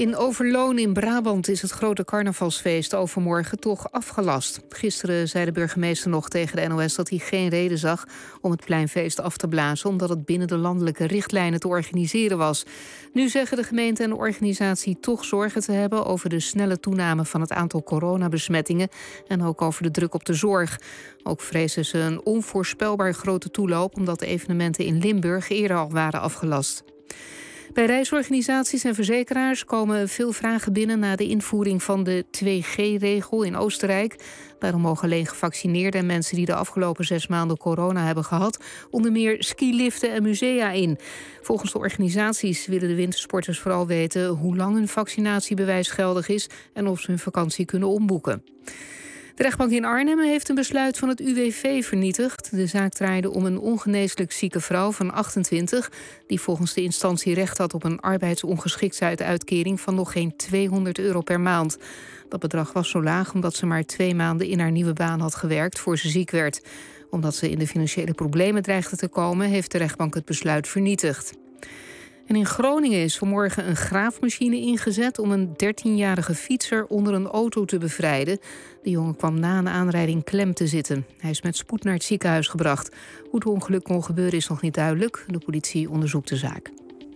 In Overloon in Brabant is het grote carnavalsfeest overmorgen toch afgelast. Gisteren zei de burgemeester nog tegen de NOS dat hij geen reden zag om het pleinfeest af te blazen, omdat het binnen de landelijke richtlijnen te organiseren was. Nu zeggen de gemeente en de organisatie toch zorgen te hebben over de snelle toename van het aantal coronabesmettingen en ook over de druk op de zorg. Ook vrezen ze een onvoorspelbaar grote toeloop omdat de evenementen in Limburg eerder al waren afgelast. Bij reisorganisaties en verzekeraars komen veel vragen binnen na de invoering van de 2G-regel in Oostenrijk. Daarom mogen alleen gevaccineerden en mensen die de afgelopen 6 maanden corona hebben gehad onder meer skiliften en musea in. Volgens de organisaties willen de wintersporters vooral weten hoe lang hun vaccinatiebewijs geldig is en of ze hun vakantie kunnen omboeken. De rechtbank in Arnhem heeft een besluit van het UWV vernietigd. De zaak draaide om een ongeneeslijk zieke vrouw van 28... die volgens de instantie recht had op een arbeidsongeschiktheidsuitkering van nog geen €200 per maand. Dat bedrag was zo laag omdat ze maar 2 maanden in haar nieuwe baan had gewerkt voor ze ziek werd. Omdat ze in de financiële problemen dreigde te komen, heeft de rechtbank het besluit vernietigd. En in Groningen is vanmorgen een graafmachine ingezet om een 13-jarige fietser onder een auto te bevrijden. De jongen kwam na een aanrijding klem te zitten. Hij is met spoed naar het ziekenhuis gebracht. Hoe het ongeluk kon gebeuren is nog niet duidelijk. De politie onderzoekt de zaak.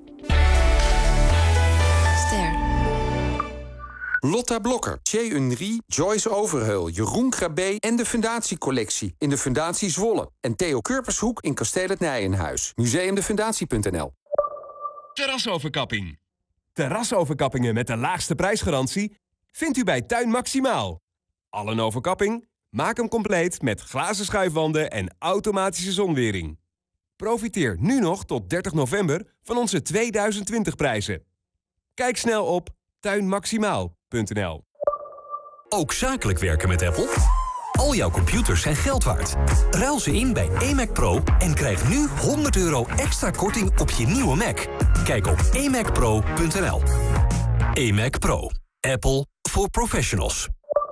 Lotta Blokker, Thierry Henry, Joyce Overheul, Jeroen Krabbe en de Fundatiecollectie in de Fundatie Zwolle. En Theo Kurpershoek in Kasteel het Nijenhuis. Museumdefundatie.nl. Terrasoverkapping. Terrasoverkappingen met de laagste prijsgarantie vindt u bij Tuin Maximaal. Al een overkapping? Maak hem compleet met glazen schuifwanden en automatische zonwering. Profiteer nu nog tot 30 november van onze 2020 prijzen. Kijk snel op tuinmaximaal.nl. Ook zakelijk werken met Apple? Al jouw computers zijn geld waard. Ruil ze in bij eMac Pro en krijg nu €100 extra korting op je nieuwe Mac. Kijk op emacpro.nl. eMac Pro. Apple for professionals.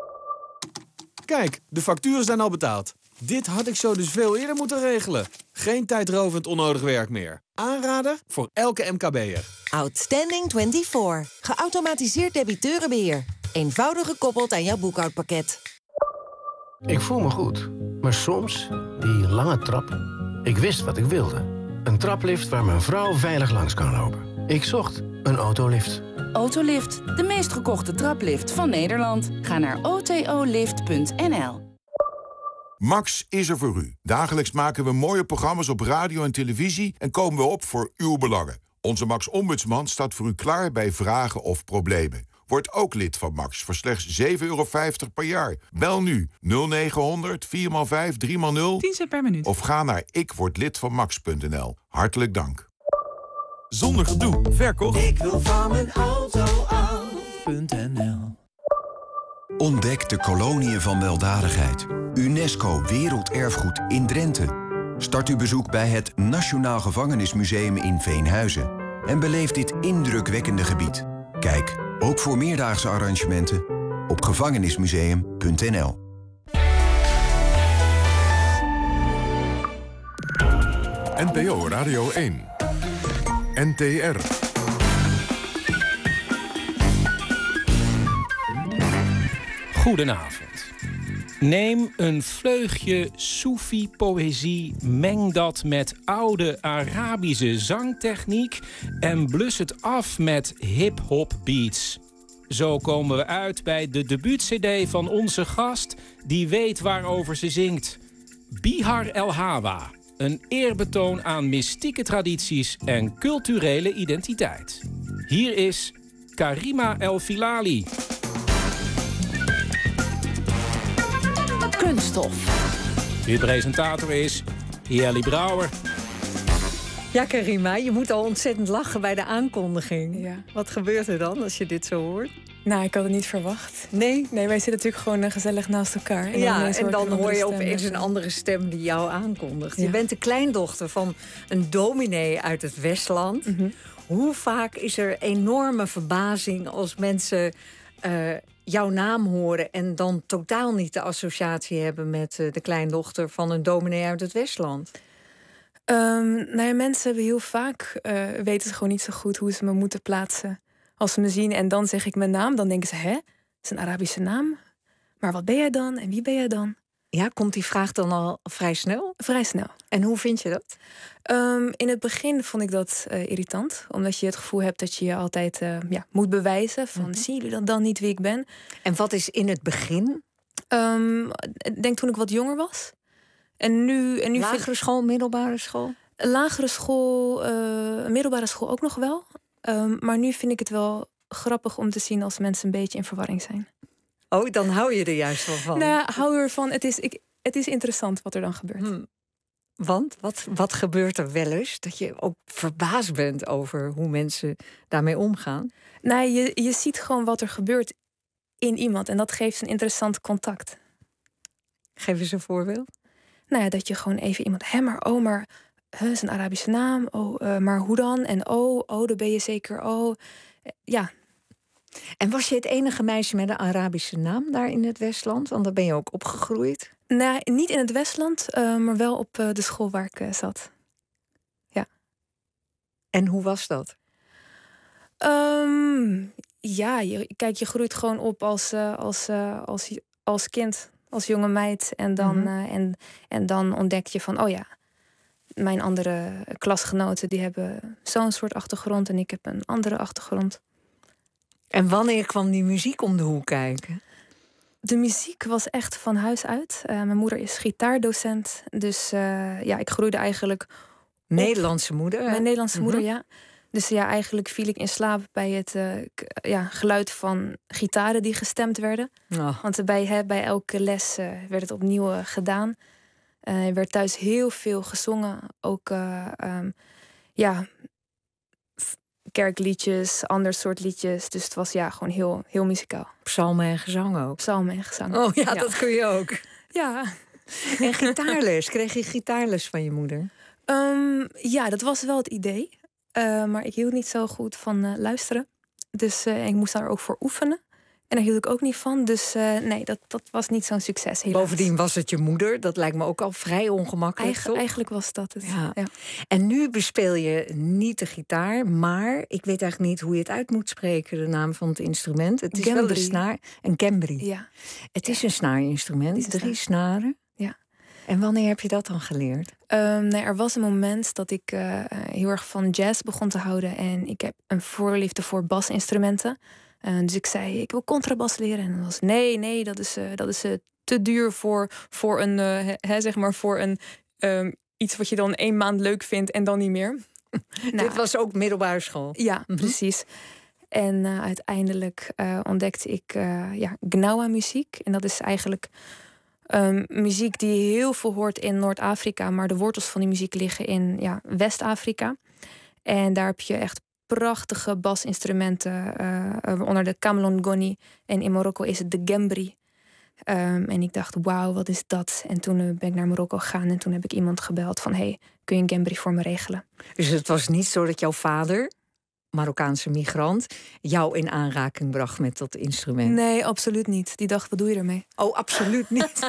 Kijk, de facturen zijn al betaald. Dit had ik zo dus veel eerder moeten regelen. Geen tijdrovend onnodig werk meer. Aanrader voor elke MKB'er. Outstanding 24. Geautomatiseerd debiteurenbeheer. Eenvoudig gekoppeld aan jouw boekhoudpakket. Ik voel me goed, maar soms die lange trap. Ik wist wat ik wilde. Een traplift waar mijn vrouw veilig langs kan lopen. Ik zocht een autolift. Autolift, de meest gekochte traplift van Nederland. Ga naar otolift.nl. Max is er voor u. Dagelijks maken we mooie programma's op radio en televisie en komen we op voor uw belangen. Onze Max-ombudsman staat voor u klaar bij vragen of problemen. Word ook lid van Max voor slechts €7,50 per jaar. Bel nu 0900 4x5 3x0 10 cent per minuut. of ga naar ikwordlidvanmax.nl. Hartelijk dank. Zonder gedoe, verkocht. Ik wil van mijn auto af.nl. Ontdek de koloniën van weldadigheid. UNESCO Werelderfgoed in Drenthe. Start uw bezoek bij het Nationaal Gevangenismuseum in Veenhuizen. En beleef dit indrukwekkende gebied. Kijk, ook voor meerdaagse arrangementen, op gevangenismuseum.nl. NPO Radio 1. NTR. Goedenavond. Neem een vleugje Soefi-poëzie, meng dat met oude Arabische zangtechniek en blus het af met hip-hop beats. Zo komen we uit bij de debuut-cd van onze gast die weet waarover ze zingt. Bihar El Hawa, een eerbetoon aan mystieke tradities en culturele identiteit. Hier is Karima El Filali. Kunststof. Uw presentator is Jelly Brouwer. Ja, Karima, je moet al ontzettend lachen bij de aankondiging. Ja. Wat gebeurt er dan als je dit zo hoort? Nou, ik had het niet verwacht. Nee? Nee, wij zitten natuurlijk gewoon gezellig naast elkaar. En dan hoor je opeens een andere stem die jou aankondigt. Ja. Je bent de kleindochter van een dominee uit het Westland. Mm-hmm. Hoe vaak is er enorme verbazing als mensen jouw naam horen en dan totaal niet de associatie hebben met de kleindochter van een dominee uit het Westland? Mensen hebben heel vaak weten het gewoon niet zo goed hoe ze me moeten plaatsen. Als ze me zien en dan zeg ik mijn naam, dan denken ze, hè? Dat is een Arabische naam. Maar wat ben jij dan en wie ben jij dan? Ja, komt die vraag dan al vrij snel? Vrij snel. En hoe vind je dat? In het begin vond ik dat irritant. Omdat je het gevoel hebt dat je je altijd moet bewijzen. Van, zien jullie dan niet wie ik ben? En wat is in het begin? Ik denk toen ik wat jonger was. En nu Lagere school, middelbare school? Lagere school, middelbare school ook nog wel. Maar nu vind ik het wel grappig om te zien als mensen een beetje in verwarring zijn. Oh, dan hou je er juist wel van. Nou ja, hou ervan. Het is interessant wat er dan gebeurt. Want wat gebeurt er wel eens? Dat je ook verbaasd bent over hoe mensen daarmee omgaan? Nou, je ziet gewoon wat er gebeurt in iemand. En dat geeft een interessant contact. Geef eens een voorbeeld. Nou ja, dat je gewoon even iemand... maar is een Arabische naam. Maar hoe dan? En dan ben je zeker. Ja. En was je het enige meisje met een Arabische naam daar in het Westland? Want daar ben je ook opgegroeid. Nee, niet in het Westland, maar wel op de school waar ik zat. Ja. En hoe was dat? Je groeit gewoon op als kind, als jonge meid. En dan, en dan ontdek je van, mijn andere klasgenoten die hebben zo'n soort achtergrond en ik heb een andere achtergrond. En wanneer kwam die muziek om de hoek kijken? De muziek was echt van huis uit. Mijn moeder is gitaardocent. Dus ik groeide eigenlijk... Nederlandse moeder? Mijn Nederlandse moeder, ja. Dus eigenlijk viel ik in slaap bij het geluid van gitaren die gestemd werden. Oh. Want bij elke les werd het opnieuw gedaan. Er werd thuis heel veel gezongen. Ook kerkliedjes, ander soort liedjes. Dus het was gewoon heel, heel muzikaal. Psalmen en gezang ook? Psalmen en gezang. Oh ja, dat kun je ook. Ja. En gitaarles? Kreeg je gitaarles van je moeder? Dat was wel het idee. Maar ik hield niet zo goed van luisteren. Dus ik moest daar ook voor oefenen. En daar hield ik ook niet van. Dus nee, dat was niet zo'n succes, helaas. Bovendien was het je moeder. Dat lijkt me ook al vrij ongemakkelijk, Eigenlijk was dat het. Ja. Ja. En nu bespeel je niet de gitaar, maar ik weet eigenlijk niet hoe je het uit moet spreken, de naam van het instrument. Het is wel een snaar. Een gembri. Ja. Het is een snaarinstrument. 3 snaren. Ja. En wanneer heb je dat dan geleerd? Er was een moment dat ik heel erg van jazz begon te houden. En ik heb een voorliefde voor basinstrumenten. Dus ik zei, ik wil contrabas leren. En dan was nee, dat is te duur voor een, voor een iets wat je dan 1 maand leuk vindt en dan niet meer. Dit was ook middelbare school? Ja, precies. En uiteindelijk ontdekte ik Gnawa muziek. En dat is eigenlijk muziek die je heel veel hoort in Noord-Afrika. Maar de wortels van die muziek liggen in West-Afrika. En daar heb je echt prachtige basinstrumenten, onder de Kamlongoni. En in Marokko is het de gembri. En ik dacht, wauw, wat is dat? En toen ben ik naar Marokko gegaan en toen heb ik iemand gebeld van, hey, kun je een gembri voor me regelen? Dus het was niet zo dat jouw vader, Marokkaanse migrant, jou in aanraking bracht met dat instrument? Nee, absoluut niet. Die dacht, wat doe je ermee? Oh, absoluut niet.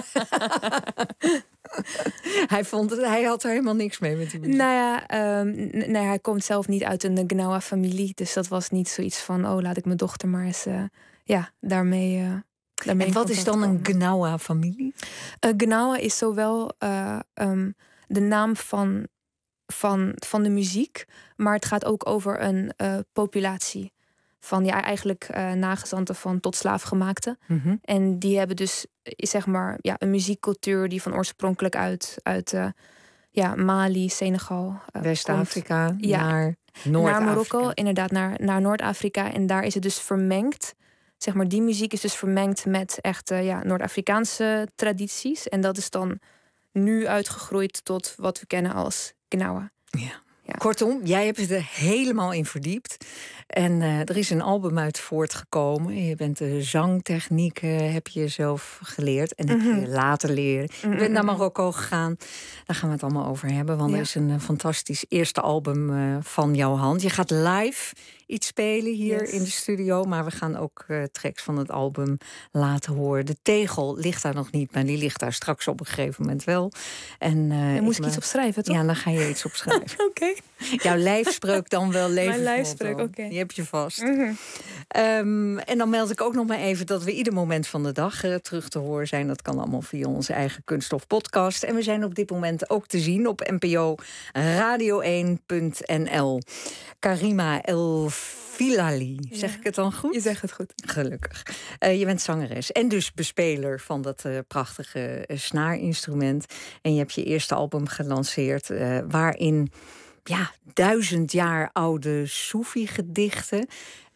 Hij had er helemaal niks mee met die muziek. Hij komt zelf niet uit een Gnawa-familie. Dus dat was niet zoiets van, laat ik mijn dochter maar eens daarmee en wat is dan een Gnawa-familie? Gnawa is zowel de naam van de muziek, maar het gaat ook over een populatie van eigenlijk nagezanten van tot slaafgemaakten. Mm-hmm. En die hebben dus een muziekcultuur die van oorspronkelijk uit Mali, Senegal, West-Afrika naar Noord-Afrika. Naar Marokko, inderdaad naar Noord-Afrika. En daar is het dus vermengd. Die muziek is dus vermengd met echt Noord-Afrikaanse tradities. En dat is dan nu uitgegroeid tot wat we kennen als Gnawa. Ja. Kortom, jij hebt het er helemaal in verdiept. En er is een album uit voortgekomen. Je bent de zangtechnieken heb je zelf geleerd. En heb je laten leren. Je bent naar Marokko gegaan. Daar gaan we het allemaal over hebben. Want er is een fantastisch eerste album van jouw hand. Je gaat live iets spelen hier in de studio. Maar we gaan ook tracks van het album laten horen. De tegel ligt daar nog niet, maar die ligt daar straks op een gegeven moment wel. En moest ik iets opschrijven, toch? Ja, dan ga je iets opschrijven. Oké. Jouw lijfspreuk dan wel leven. Mijn lijfspreuk, oké. Die heb je vast. En dan meld ik ook nog maar even dat we ieder moment van de dag terug te horen zijn. Dat kan allemaal via onze eigen Kunststof podcast. En we zijn op dit moment ook te zien op NPO Radio1.nl. Karima El Filali. Zeg ik het dan goed? Je zegt het goed. Gelukkig. Je bent zangeres en dus bespeler van dat prachtige snaarinstrument. En je hebt je eerste album gelanceerd waarin 1000 jaar oude Soefi-gedichten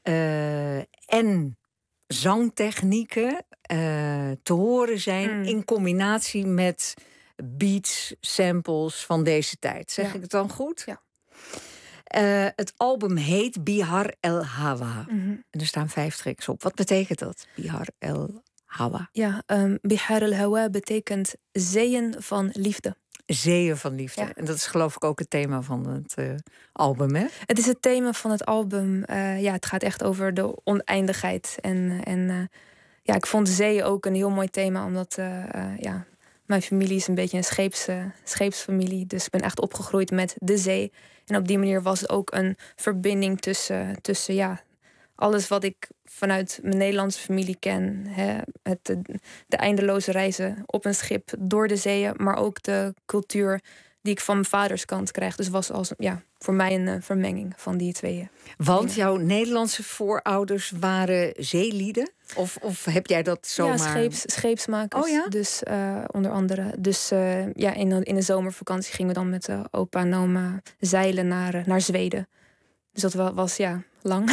en zangtechnieken te horen zijn in combinatie met beats, samples van deze tijd. Zeg ik het dan goed? Ja. Het album heet Bihar El Hawa. En er staan 5 tracks op. Wat betekent dat, Bihar El Hawa? Ja, Bihar El Hawa betekent zeeën van liefde. Zeeën van liefde. Ja. En dat is geloof ik ook het thema van het album, hè? Het is het thema van het album. Het gaat echt over de oneindigheid. En ik vond zeeën ook een heel mooi thema, omdat mijn familie is een beetje een scheepsfamilie. Dus ik ben echt opgegroeid met de zee. En op die manier was het ook een verbinding tussen alles wat ik vanuit mijn Nederlandse familie ken. De eindeloze reizen op een schip door de zeeën. Maar ook de cultuur die ik van mijn vaders kant krijg. Dus was voor mij een vermenging van die twee. Want jouw Nederlandse voorouders waren zeelieden? Of heb jij dat zomaar... Ja, scheepsmakers. Oh ja? Dus onder andere. Dus in de zomervakantie gingen we dan met opa en oma zeilen naar Zweden. Dus dat was lang.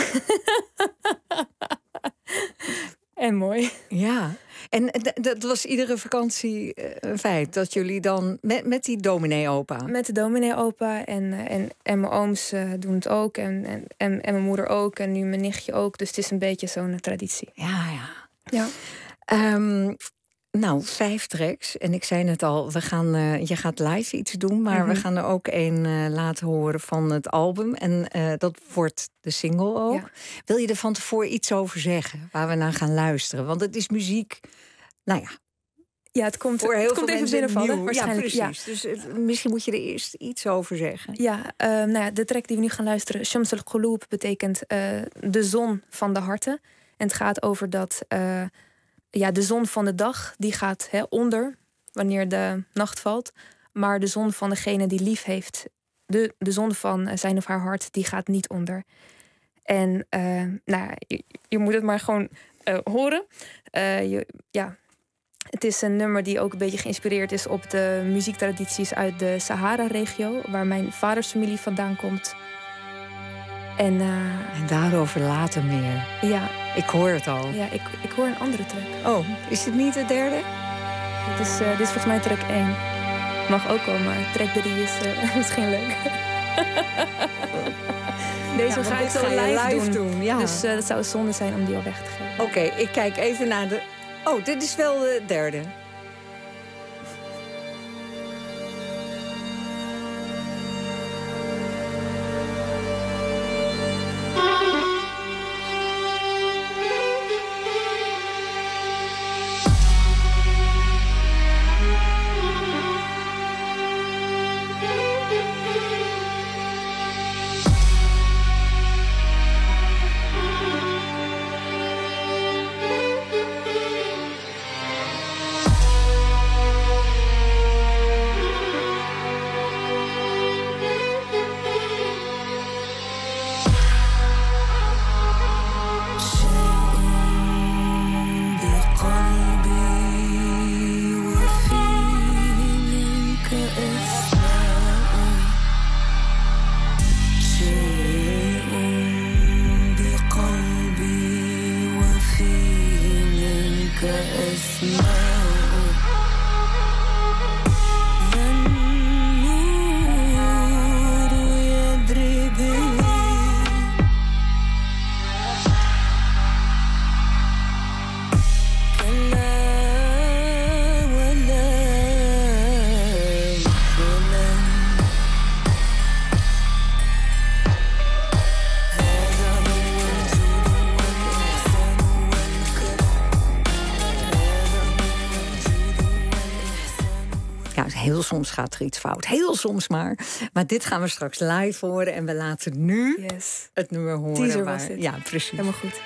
En mooi. Ja, en dat was iedere vakantie een feit. Dat jullie dan met die dominee-opa... Met de dominee-opa en mijn ooms doen het ook. En mijn moeder ook. En nu mijn nichtje ook. Dus het is een beetje zo'n traditie. Ja. 5 tracks. En ik zei net al, je gaat live iets doen. Maar we gaan er ook een laten horen van het album. En dat wordt de single ook. Ja. Wil je er van tevoren iets over zeggen? Waar we naar gaan luisteren? Want het is muziek, ja, het komt voor heel veel even binnenvallen. Waarschijnlijk. Ja, precies. Ja. Dus misschien moet je er eerst iets over zeggen. Ja, de track die we nu gaan luisteren, Shams al-Qulub, betekent de zon van de harten. En het gaat over dat... de zon van de dag die gaat onder wanneer de nacht valt. Maar de zon van degene die lief heeft, de zon van zijn of haar hart, die gaat niet onder. En je moet het maar gewoon horen. Het is een nummer die ook een beetje geïnspireerd is op de muziektradities uit de Sahara-regio, waar mijn vaders familie vandaan komt. En daarover later meer. Ja. Ik hoor het al. Ja, ik hoor een andere track. Oh, is dit niet de derde? Dit is volgens mij track 1. Mag ook wel, maar track 3 is misschien leuk. Deze ga ik zo live doen. Ja. Dus dat zou zonde zijn om die al weg te geven. Oké, ik kijk even naar de... Oh, dit is wel de derde. heel soms gaat er iets fout. Heel soms maar. Maar dit gaan we straks live horen. En we laten nu het nummer horen. Teaser was dit. Ja, precies. Helemaal goed.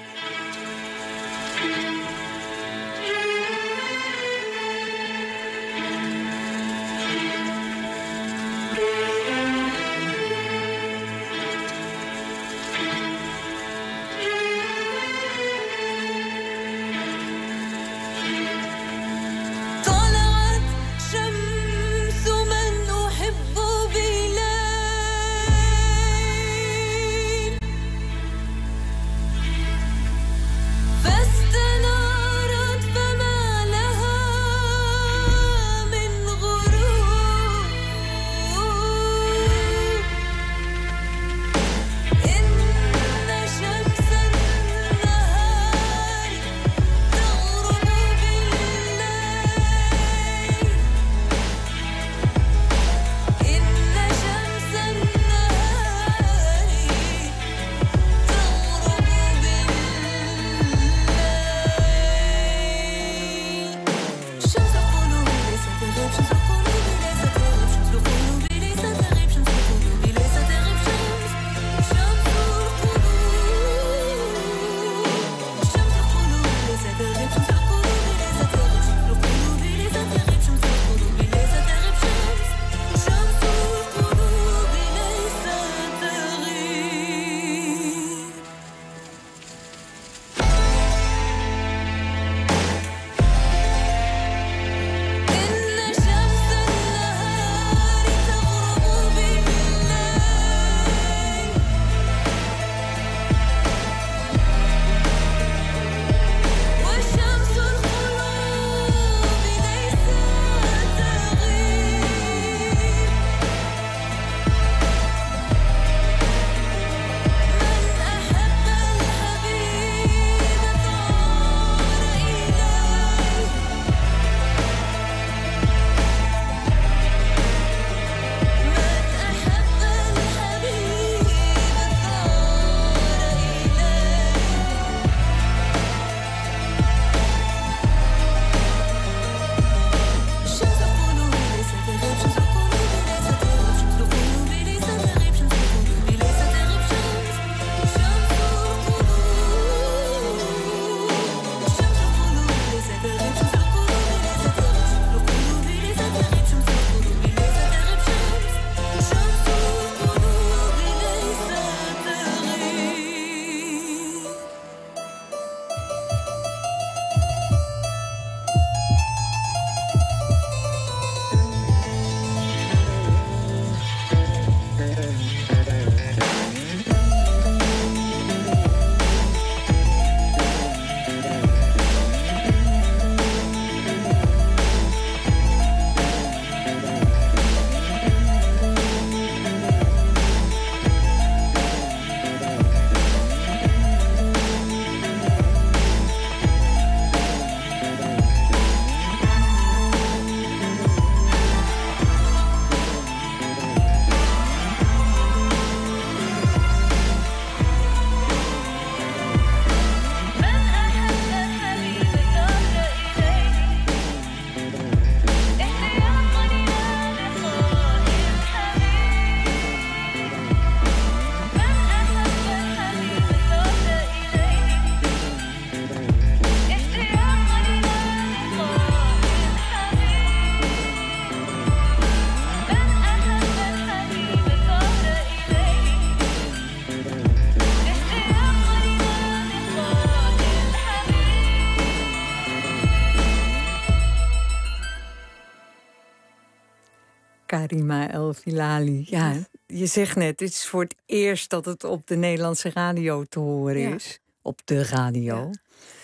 Karima El Filali. Ja, je zegt net, dit is voor het eerst dat het op de Nederlandse radio te horen is. Op de radio. Ja.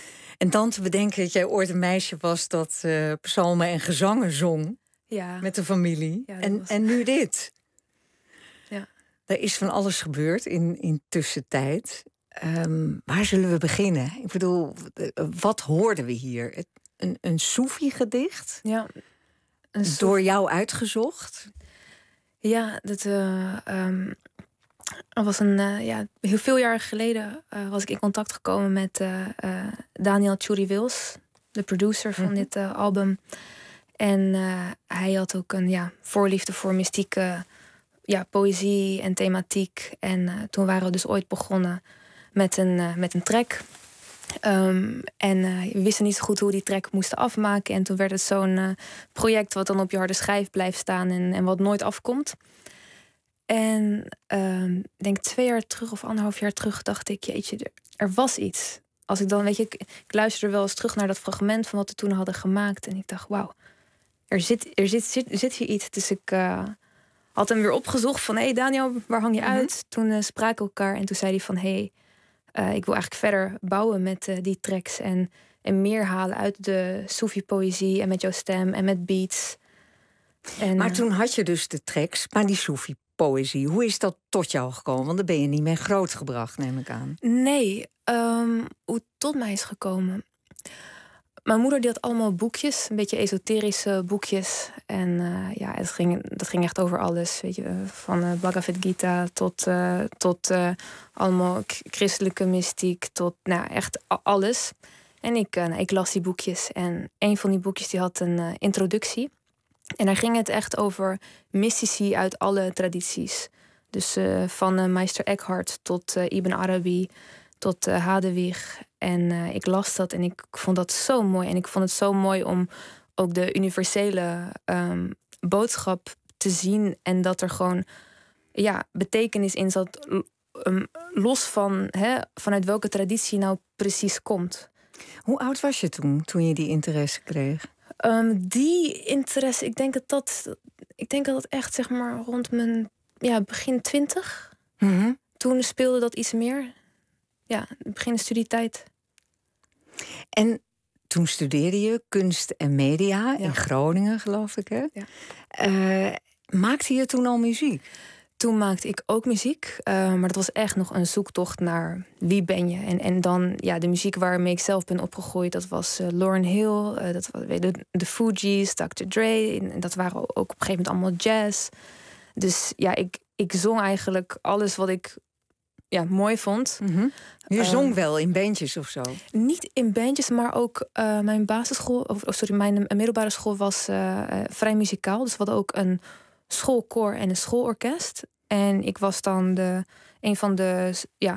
En dan te bedenken dat jij ooit een meisje was dat psalmen en gezangen zong. Ja. Met de familie. Ja, en nu dit. Ja. Er is van alles gebeurd in tussentijd. Waar zullen we beginnen? Ik bedoel, wat hoorden we hier? Een Soefi-gedicht? Ja. Door jou uitgezocht? Ja, dat was heel veel jaren geleden was ik in contact gekomen met Daniel Tjuri Wils, de producer van dit album. En hij had ook een voorliefde voor mystieke poëzie en thematiek. En toen waren we dus ooit begonnen met een track. We wisten niet zo goed hoe we die track moesten afmaken. En toen werd het zo'n project wat dan op je harde schijf blijft staan en wat nooit afkomt. En ik denk 2 jaar terug of 1,5 jaar terug dacht ik, jeetje, er was iets. Als ik dan, ik luisterde wel eens terug naar dat fragment van wat we toen hadden gemaakt. En ik dacht, wauw, er zit hier iets. Dus ik had hem weer opgezocht van, hey Daniel, waar hang je uit? Toen spraken we elkaar en toen zei hij van, ik wil eigenlijk verder bouwen met die tracks. En meer halen uit de Soefi-poëzie en met jouw stem en met beats. Maar toen had je dus de tracks, maar die Soefi-poëzie, hoe is dat tot jou gekomen? Want daar ben je niet mee grootgebracht, neem ik aan. Nee, hoe het tot mij is gekomen. Mijn moeder die had allemaal boekjes, een beetje esoterische boekjes. En dat ging echt over alles. Weet je, van Bhagavad Gita tot allemaal christelijke mystiek, tot echt alles. En ik las die boekjes. En een van die boekjes die had een introductie. En daar ging het echt over mystici uit alle tradities. Dus van Meister Eckhart tot Ibn Arabi, tot Hadewig. En ik las dat en ik vond dat zo mooi. En ik vond het zo mooi om ook de universele boodschap te zien. En dat er gewoon betekenis in zat. Los van vanuit welke traditie nou precies komt. Hoe oud was je toen je die interesse kreeg? Die interesse, ik denk dat echt zeg maar rond mijn begin 20. Mm-hmm. Toen speelde dat iets meer. Ja, begin de studietijd. En toen studeerde je kunst en media in Groningen, geloof ik, hè? Ja. Maakte je toen al muziek? Toen maakte ik ook muziek, maar dat was echt nog een zoektocht naar wie ben je. En dan de muziek waarmee ik zelf ben opgegroeid, dat was Lauryn Hill, dat was de Fugees, Dr. Dre. En dat waren ook op een gegeven moment allemaal jazz. Dus ik zong eigenlijk alles wat ik mooi vond. Mm-hmm. Je zong wel in bandjes of zo? Niet in bandjes, maar ook mijn mijn middelbare school was vrij muzikaal. Dus we hadden ook een schoolkoor en een schoolorkest. En ik was dan een van de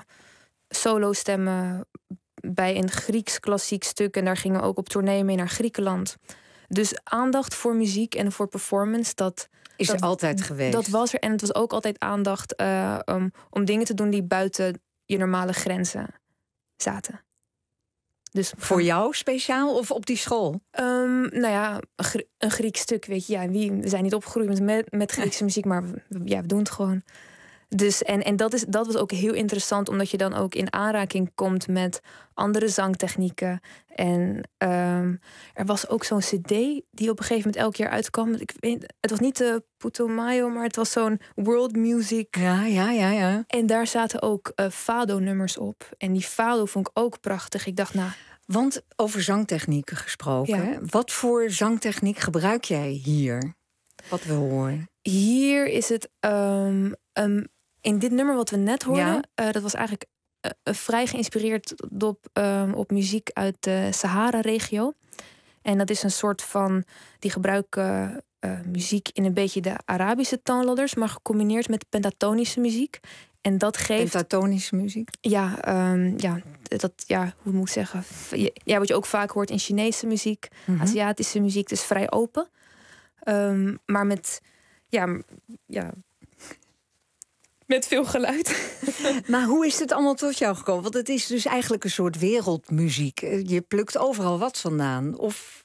solo-stemmen bij een Grieks klassiek stuk. En daar gingen we ook op tournee mee naar Griekenland. Dus aandacht voor muziek en voor performance, dat is altijd geweest. Dat was er. En het was ook altijd aandacht om dingen te doen die buiten je normale grenzen zaten. Dus voor jou speciaal of op die school? Een Grieks stuk, weet je. We zijn niet opgegroeid met Griekse muziek, maar we doen het gewoon. Dus, en dat was ook heel interessant, omdat je dan ook in aanraking komt met andere zangtechnieken. En er was ook zo'n cd die op een gegeven moment elk jaar uitkwam. Het was niet de Putumayo, maar het was zo'n world music. Ja. En daar zaten ook fado-nummers op. En die fado vond ik ook prachtig. Ik dacht, want over zangtechnieken gesproken, hè? Wat voor zangtechniek gebruik jij hier? Wat we horen? Hier is het in dit nummer wat we net hoorden, dat was eigenlijk vrij geïnspireerd op muziek uit de Sahara-regio. En dat is een soort van, die gebruiken muziek in een beetje de Arabische toonladders, maar gecombineerd met pentatonische muziek. En dat geeft... Pentatonische muziek? Hoe moet ik zeggen? Wat je ook vaak hoort in Chinese muziek, Aziatische muziek, dus vrij open. Maar met veel geluid. Maar hoe is het allemaal tot jou gekomen? Want het is dus eigenlijk een soort wereldmuziek. Je plukt overal wat vandaan. Of...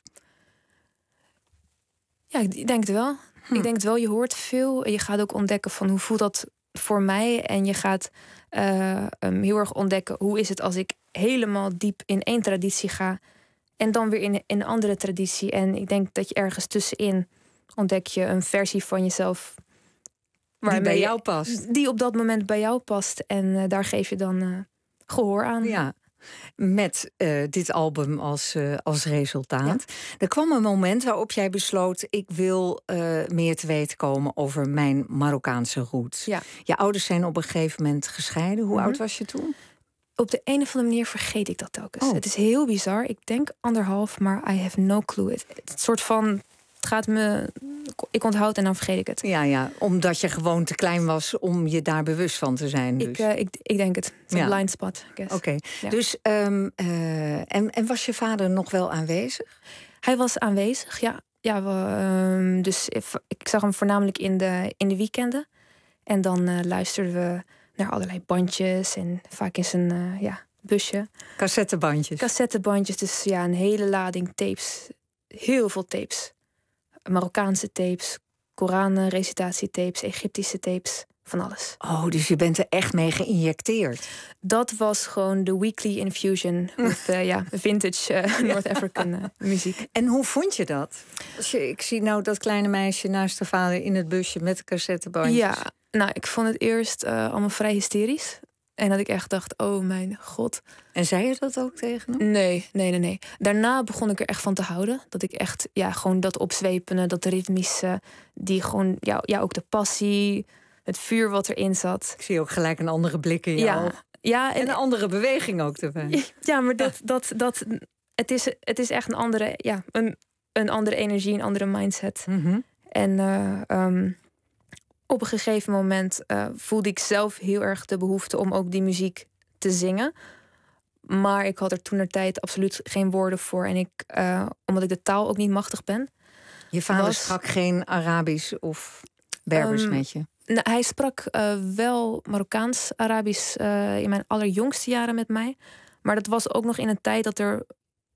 Ja, ik denk het wel. Ik denk het wel. Je hoort veel. En je gaat ook ontdekken van hoe voelt dat voor mij. En je gaat heel erg ontdekken hoe is het als ik helemaal diep in één traditie ga. En dan weer in een andere traditie. En ik denk dat je ergens tussenin ontdek je een versie van jezelf die bij jou past. Die op dat moment bij jou past. En daar geef je dan gehoor aan. Ja, met dit album als resultaat. Ja. Er kwam een moment waarop jij besloot, ik wil meer te weten komen over mijn Marokkaanse roots. Ja. Je ouders zijn op een gegeven moment gescheiden. Hoe oud was je toen? Op de een of andere manier vergeet ik dat telkens. Het is heel bizar. Ik denk 1,5, maar I have no clue. Het soort van Ik onthoud en dan vergeet ik het. Ja, omdat je gewoon te klein was om je daar bewust van te zijn. Dus. Ik denk het. Het is een blind spot. Oké. Ja. Dus, en was je vader nog wel aanwezig? Hij was aanwezig, ja. Dus ik zag hem voornamelijk in de weekenden. En dan luisterden we naar allerlei bandjes en vaak in zijn busje. Cassettebandjes, dus ja, een hele lading tapes. Heel veel tapes. Marokkaanse tapes, Koran-recitatietapes, Egyptische tapes, van alles. Oh, dus je bent er echt mee geïnjecteerd? Dat was gewoon de weekly infusion with vintage North African muziek. En hoe vond je dat? Ik zie nou dat kleine meisje naast haar vader in het busje met de cassettebandjes. Ja, nou, ik vond het eerst allemaal vrij hysterisch. En dat ik echt dacht, oh mijn god. En zei je dat ook tegen hem? Nee. Daarna begon ik er echt van te houden. Dat ik echt, gewoon dat opzwepenen, dat ritmische, die gewoon, ook de passie, het vuur wat erin zat. Ik zie ook gelijk een andere blik in jou. Ja, en een andere beweging ook erbij. Ja, maar het is echt een andere, een andere energie, een andere mindset. Mm-hmm. En op een gegeven moment voelde ik zelf heel erg de behoefte om ook die muziek te zingen. Maar ik had er toentertijd absoluut geen woorden voor. En omdat ik de taal ook niet machtig ben. Je vader sprak geen Arabisch of Berbers met je? Nou, hij sprak wel Marokkaans-Arabisch in mijn allerjongste jaren met mij. Maar dat was ook nog in een tijd dat er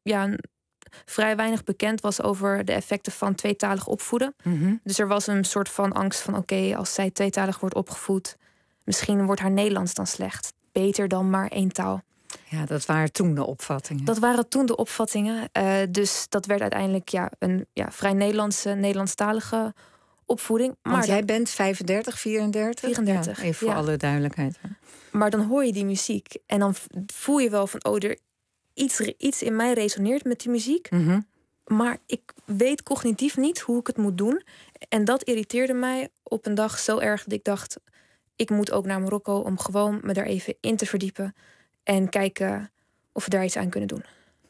vrij weinig bekend was over de effecten van tweetalig opvoeden. Mm-hmm. Dus er was een soort van angst van oké, als zij tweetalig wordt opgevoed, misschien wordt haar Nederlands dan slecht. Beter dan maar één taal. Ja, dat waren toen de opvattingen. Dat waren toen de opvattingen. Dus dat werd uiteindelijk een vrij Nederlandstalige opvoeding. Want jij bent 35, 34? 34. Ja, even voor alle duidelijkheid. Maar dan hoor je die muziek en dan voel je wel van er iets in mij resoneert met die muziek. Mm-hmm. Maar ik weet cognitief niet hoe ik het moet doen. En dat irriteerde mij op een dag zo erg dat ik dacht, ik moet ook naar Marokko om gewoon me daar even in te verdiepen en kijken of we daar iets aan kunnen doen.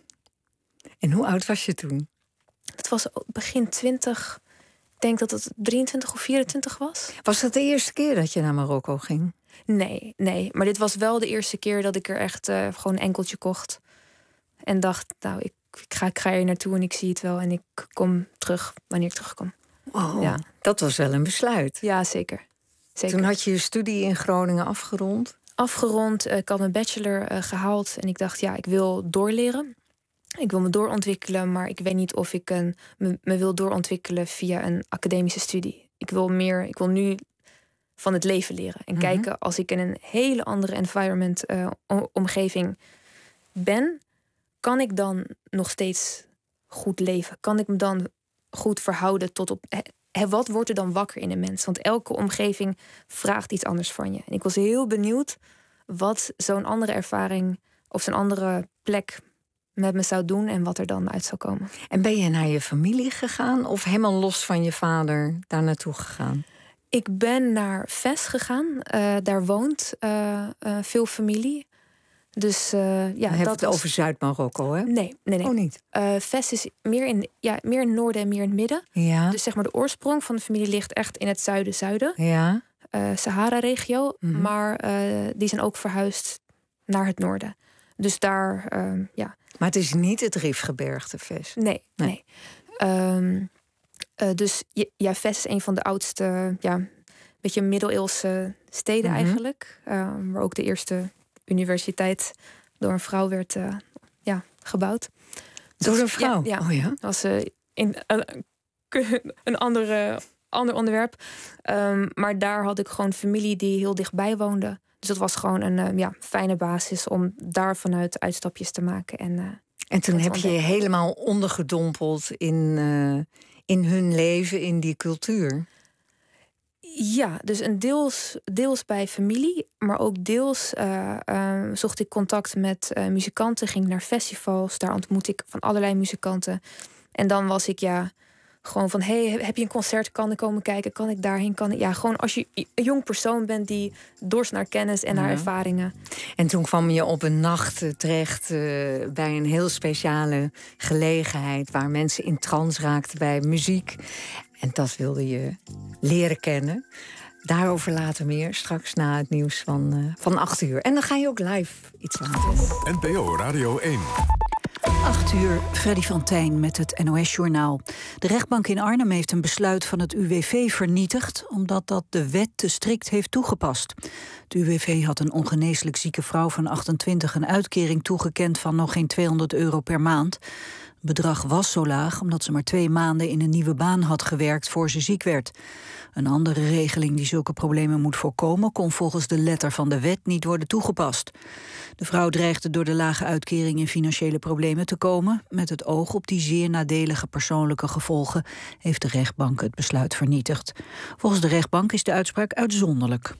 En hoe oud was je toen? Dat was begin 20. Ik denk dat het 23 of 24 was. Was dat de eerste keer dat je naar Marokko ging? Nee. Maar dit was wel de eerste keer dat ik er echt gewoon een enkeltje kocht. En dacht, nou, ik ga hier naartoe en ik zie het wel. En ik kom terug wanneer ik terugkom. Oh, ja. Dat was wel een besluit. Ja, zeker. Toen had je je studie in Groningen afgerond? Ik had mijn bachelor gehaald. En ik dacht, ik wil doorleren. Ik wil me doorontwikkelen, maar ik weet niet of ik me wil doorontwikkelen via een academische studie. Ik wil nu van het leven leren. En kijken, als ik in een hele andere environment, omgeving ben, kan ik dan nog steeds goed leven? Kan ik me dan goed verhouden tot op... Wat wordt er dan wakker in een mens? Want elke omgeving vraagt iets anders van je. En ik was heel benieuwd wat zo'n andere ervaring of zo'n andere plek met me zou doen en wat er dan uit zou komen. En ben je naar je familie gegaan of helemaal los van je vader daar naartoe gegaan? Ik ben naar Fes gegaan. Daar woont veel familie. Dus dan heb je het over Zuid-Marokko, hè? Nee. Oh, niet? Fes is meer in het noorden en meer in het midden. Ja. Dus zeg maar de oorsprong van de familie ligt echt in het zuiden. Ja. Sahara-regio. Mm-hmm. Maar die zijn ook verhuisd naar het noorden. Dus daar, Maar het is niet het Rifgebergte, Fes? Nee. Dus Fes is een van de oudste, beetje middeleeuwse steden eigenlijk. Waar ook de eerste universiteit door een vrouw werd gebouwd. Door een vrouw? Ja. Oh ja. Dat was een ander onderwerp. Maar daar had ik gewoon familie die heel dichtbij woonde. Dus dat was gewoon een fijne basis om daar vanuit uitstapjes te maken. En toen heb je je helemaal ondergedompeld in hun leven, in die cultuur. Ja, dus een deels bij familie, maar ook deels zocht ik contact met muzikanten, ging naar festivals, daar ontmoette ik van allerlei muzikanten. En dan was ik Gewoon van, hey, heb je een concert? Kan ik komen kijken? Kan ik daarheen? Gewoon als je een jong persoon bent die dorst naar kennis en naar ervaringen. En toen kwam je op een nacht terecht bij een heel speciale gelegenheid, waar mensen in trance raakten bij muziek. En dat wilde je leren kennen. Daarover later meer, straks na het nieuws van 8 uur. En dan ga je ook live iets laten. NPO Radio 1. 8 uur, Freddy van Tijn met het NOS-journaal. De rechtbank in Arnhem heeft een besluit van het UWV vernietigd, omdat dat de wet te strikt heeft toegepast. Het UWV had een ongeneeslijk zieke vrouw van 28 een uitkering toegekend van nog geen €200 per maand. Het bedrag was zo laag omdat ze maar 2 maanden in een nieuwe baan had gewerkt voor ze ziek werd. Een andere regeling die zulke problemen moet voorkomen, kon volgens de letter van de wet niet worden toegepast. De vrouw dreigde door de lage uitkering in financiële problemen te komen. Met het oog op die zeer nadelige persoonlijke gevolgen heeft de rechtbank het besluit vernietigd. Volgens de rechtbank is de uitspraak uitzonderlijk.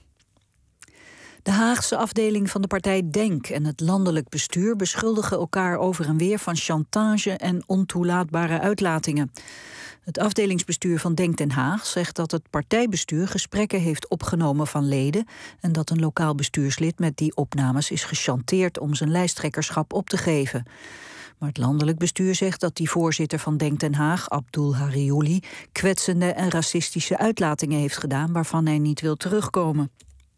De Haagse afdeling van de partij DENK en het landelijk bestuur beschuldigen elkaar over en weer van chantage en ontoelaatbare uitlatingen. Het afdelingsbestuur van DENK Den Haag zegt dat het partijbestuur gesprekken heeft opgenomen van leden en dat een lokaal bestuurslid met die opnames is gechanteerd om zijn lijsttrekkerschap op te geven. Maar het landelijk bestuur zegt dat die voorzitter van DENK Den Haag, Abdul Hariouli, kwetsende en racistische uitlatingen heeft gedaan waarvan hij niet wil terugkomen.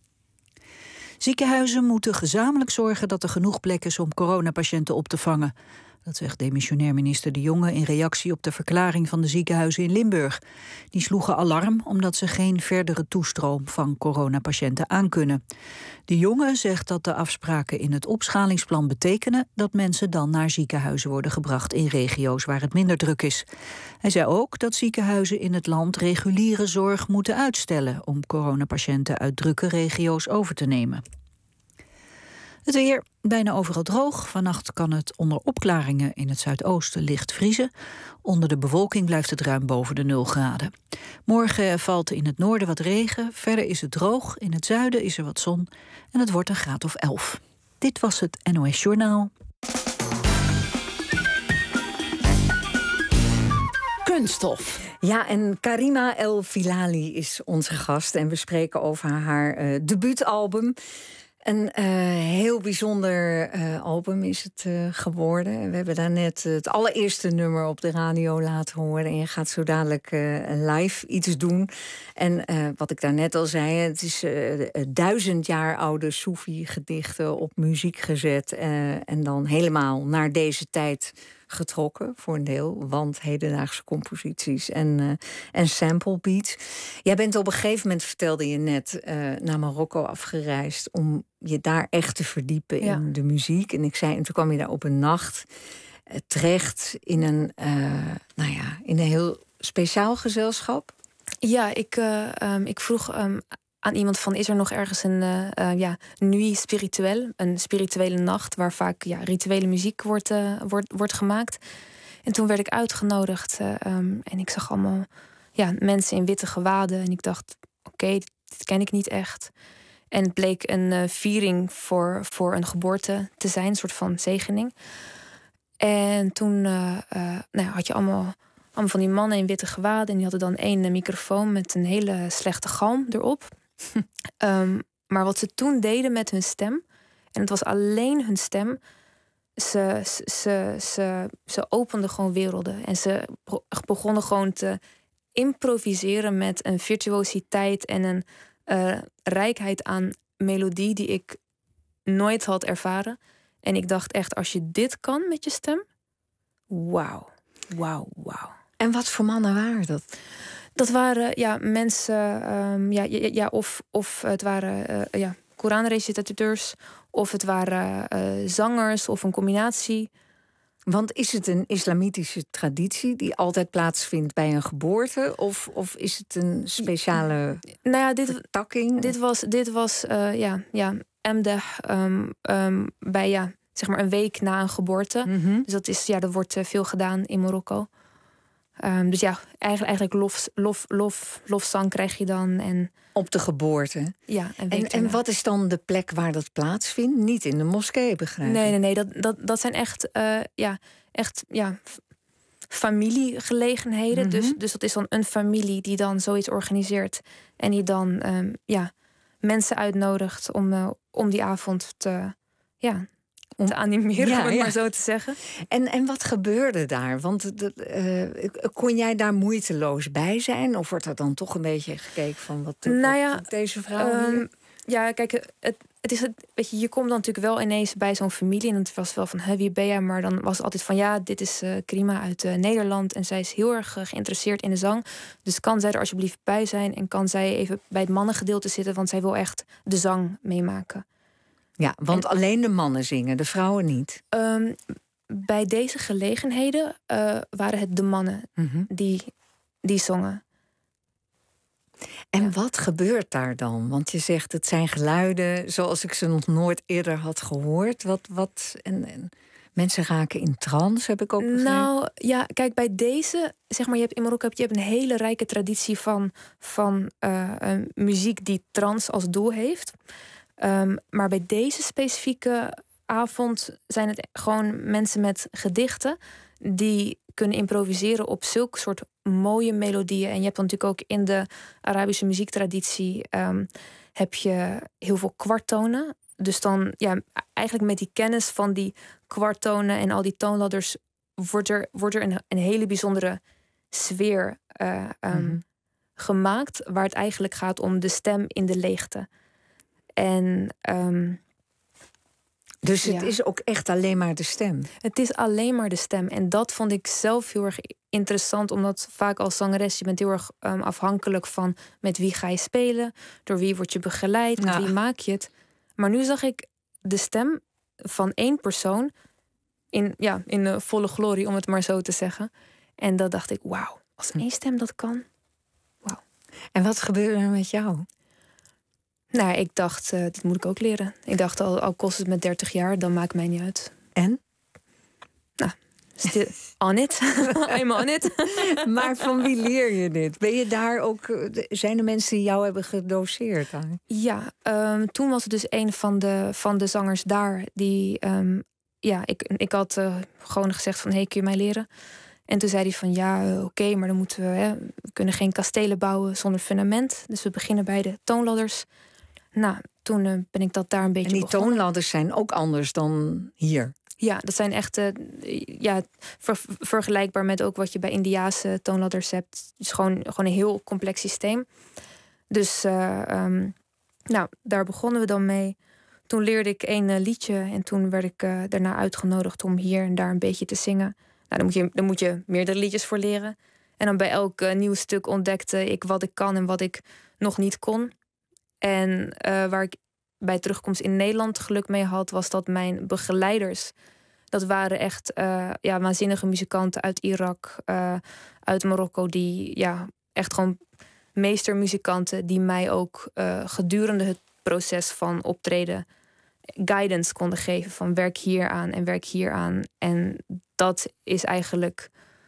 Ziekenhuizen moeten gezamenlijk zorgen dat er genoeg plek is om coronapatiënten op te vangen. Dat zegt demissionair minister De Jonge in reactie op de verklaring van de ziekenhuizen in Limburg. Die sloegen alarm omdat ze geen verdere toestroom van coronapatiënten aankunnen. De Jonge zegt dat de afspraken in het opschalingsplan betekenen dat mensen dan naar ziekenhuizen worden gebracht in regio's waar het minder druk is. Hij zei ook dat ziekenhuizen in het land reguliere zorg moeten uitstellen om coronapatiënten uit drukke regio's over te nemen. Het weer bijna overal droog. Vannacht kan het onder opklaringen in het zuidoosten licht vriezen. Onder de bewolking blijft het ruim boven de 0 graden. Morgen valt in het noorden wat regen. Verder is het droog. In het zuiden is er wat zon. En het wordt een graad of 11. Dit was het NOS Journaal. Kunststof. Ja, en Karima El Filali is onze gast. En we spreken over haar debuutalbum. Een heel bijzonder album is het geworden. We hebben daarnet het allereerste nummer op de radio laten horen. En je gaat zo dadelijk live iets doen. En wat ik daarnet al zei, het is 1000 jaar oude Soefi-gedichten op muziek gezet. En dan helemaal naar deze tijd getrokken, voor een deel. Want hedendaagse composities en sample beats. Jij bent op een gegeven moment, vertelde je net, naar Marokko afgereisd om je daar echt te verdiepen in de muziek. En toen kwam je daar op een nacht terecht in een heel speciaal gezelschap. Ja, ik vroeg aan iemand van, is er nog ergens een nuit spiritueel, een spirituele nacht waar vaak rituele muziek wordt gemaakt. En toen werd ik uitgenodigd en ik zag allemaal mensen in witte gewaden en ik dacht, oké, dit ken ik niet echt. En het bleek een viering voor een geboorte te zijn, een soort van zegening. En toen had je allemaal van die mannen in witte gewaden en die hadden dan 1 microfoon met een hele slechte galm erop. Maar wat ze toen deden met hun stem, en het was alleen hun stem, ze openden gewoon werelden. En ze begonnen gewoon te improviseren met een virtuositeit en een rijkheid aan melodie die ik nooit had ervaren. En ik dacht echt, als je dit kan met je stem, wauw. En wat voor mannen waren dat? Dat waren mensen, of het waren Koranrecitateurs, of het waren zangers, of een combinatie. Want is het een islamitische traditie die altijd plaatsvindt bij een geboorte? Of is het een speciale vertakking? Dit was Emdah bij zeg maar een week na een geboorte. Mm-hmm. Dus dat wordt veel gedaan in Marokko. Dus ja, eigenlijk lofzang krijg je dan. En op de geboorte? Ja. En wat is dan de plek waar dat plaatsvindt? Niet in de moskee, begrijp ik? Nee. Dat zijn echt familiegelegenheden. Dus dat is dan een familie die dan zoiets organiseert. En die dan mensen uitnodigt om die avond te animeren, om het maar zo te zeggen. En wat gebeurde daar? Want kon jij daar moeiteloos bij zijn? Of wordt er dan toch een beetje gekeken van wat doet deze vrouw hier? Ja, kijk, weet je komt dan natuurlijk wel ineens bij zo'n familie. En het was wel van, wie ben jij? Maar dan was het altijd van, dit is Krima uit Nederland. En zij is heel erg geïnteresseerd in de zang. Dus kan zij er alsjeblieft bij zijn? En kan zij even bij het mannengedeelte zitten? Want zij wil echt de zang meemaken. Ja, want alleen de mannen zingen, de vrouwen niet. Bij deze gelegenheden waren het de mannen die zongen. En wat gebeurt daar dan? Want je zegt, het zijn geluiden zoals ik ze nog nooit eerder had gehoord. En mensen raken in trance, heb ik ook begrepen. Nou, ja, kijk, bij deze, zeg maar, in Marokko heb je een hele rijke traditie van muziek die trance als doel heeft. Maar bij deze specifieke avond zijn het gewoon mensen met gedichten die kunnen improviseren op zulke soort mooie melodieën. En je hebt dan natuurlijk ook in de Arabische muziektraditie heb je heel veel kwarttonen. Dus dan, eigenlijk met die kennis van die kwarttonen en al die toonladders wordt er een hele bijzondere sfeer gemaakt, waar het eigenlijk gaat om de stem in de leegte. En dus het is ook echt alleen maar de stem? Het is alleen maar de stem. En dat vond ik zelf heel erg interessant. Omdat vaak als zangeres, je bent heel erg afhankelijk van met wie ga je spelen. Door wie word je begeleid, met wie maak je het. Maar nu zag ik de stem van één persoon in volle glorie, om het maar zo te zeggen. En dat dacht ik, wauw, als één stem dat kan. Wauw. En wat gebeurde er met jou? Nou, ik dacht, dit moet ik ook leren. Ik dacht, al kost het me 30 jaar, dan maakt mij niet uit. En? Nou, on it. I'm on it. Maar van wie leer je dit? Ben je daar ook? Zijn er mensen die jou hebben gedoseerd daar? Ja, toen was het dus een van de zangers daar die, ik had gewoon gezegd van, hey, kun je mij leren? En toen zei hij van, oké, maar dan moeten we kunnen geen kastelen bouwen zonder fundament. Dus we beginnen bij de toonladders. Nou, toen ben ik dat daar een beetje begonnen. En die toonladders zijn ook anders dan hier? Ja, dat zijn echt vergelijkbaar met ook wat je bij Indiase toonladders hebt. Het is gewoon een heel complex systeem. Dus daar begonnen we dan mee. Toen leerde ik 1 liedje en toen werd ik daarna uitgenodigd om hier en daar een beetje te zingen. Nou, dan moet je meerdere liedjes voor leren. En dan bij elk nieuw stuk ontdekte ik wat ik kan en wat ik nog niet kon. En waar ik bij terugkomst in Nederland geluk mee had, was dat mijn begeleiders, dat waren echt waanzinnige muzikanten uit Irak, uit Marokko, die echt gewoon meestermuzikanten die mij ook gedurende het proces van optreden guidance konden geven van werk hier aan en werk hier aan. En dat is eigenlijk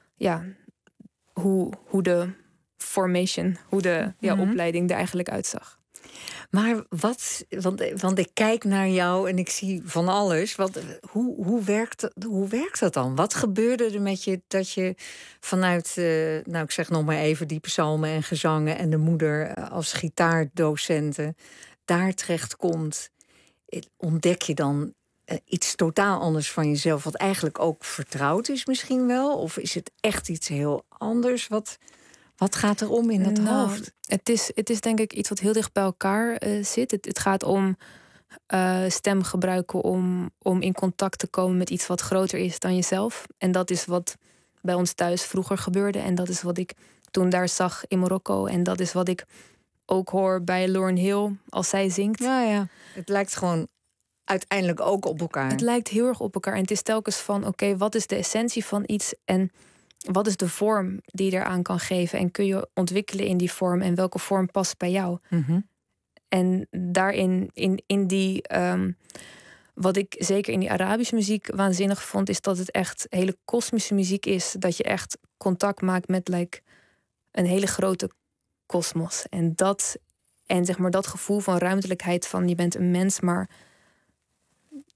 hoe de formation, hoe de opleiding er eigenlijk uitzag. Maar want ik kijk naar jou en ik zie van alles. Hoe werkt dat dan? Wat gebeurde er met je dat je vanuit, ik zeg nog maar even, die psalmen en gezangen en de moeder als gitaardocenten daar terecht komt? Ontdek je dan iets totaal anders van jezelf, wat eigenlijk ook vertrouwd is misschien wel? Of is het echt iets heel anders? Wat gaat er om in het hoofd? Het is denk ik iets wat heel dicht bij elkaar zit. Het gaat om stem gebruiken om in contact te komen met iets wat groter is dan jezelf. En dat is wat bij ons thuis vroeger gebeurde. En dat is wat ik toen daar zag in Marokko. En dat is wat ik ook hoor bij Lauryn Hill als zij zingt. Ja. Het lijkt gewoon uiteindelijk ook op elkaar. Het lijkt heel erg op elkaar. En het is telkens van, oké, wat is de essentie van iets en wat is de vorm die je eraan kan geven? En kun je ontwikkelen in die vorm? En welke vorm past bij jou? Mm-hmm. En daarin, in die, wat ik zeker in die Arabische muziek waanzinnig vond, is dat het echt hele kosmische muziek is. Dat je echt contact maakt met een hele grote kosmos. En zeg maar dat gevoel van ruimtelijkheid van je bent een mens, maar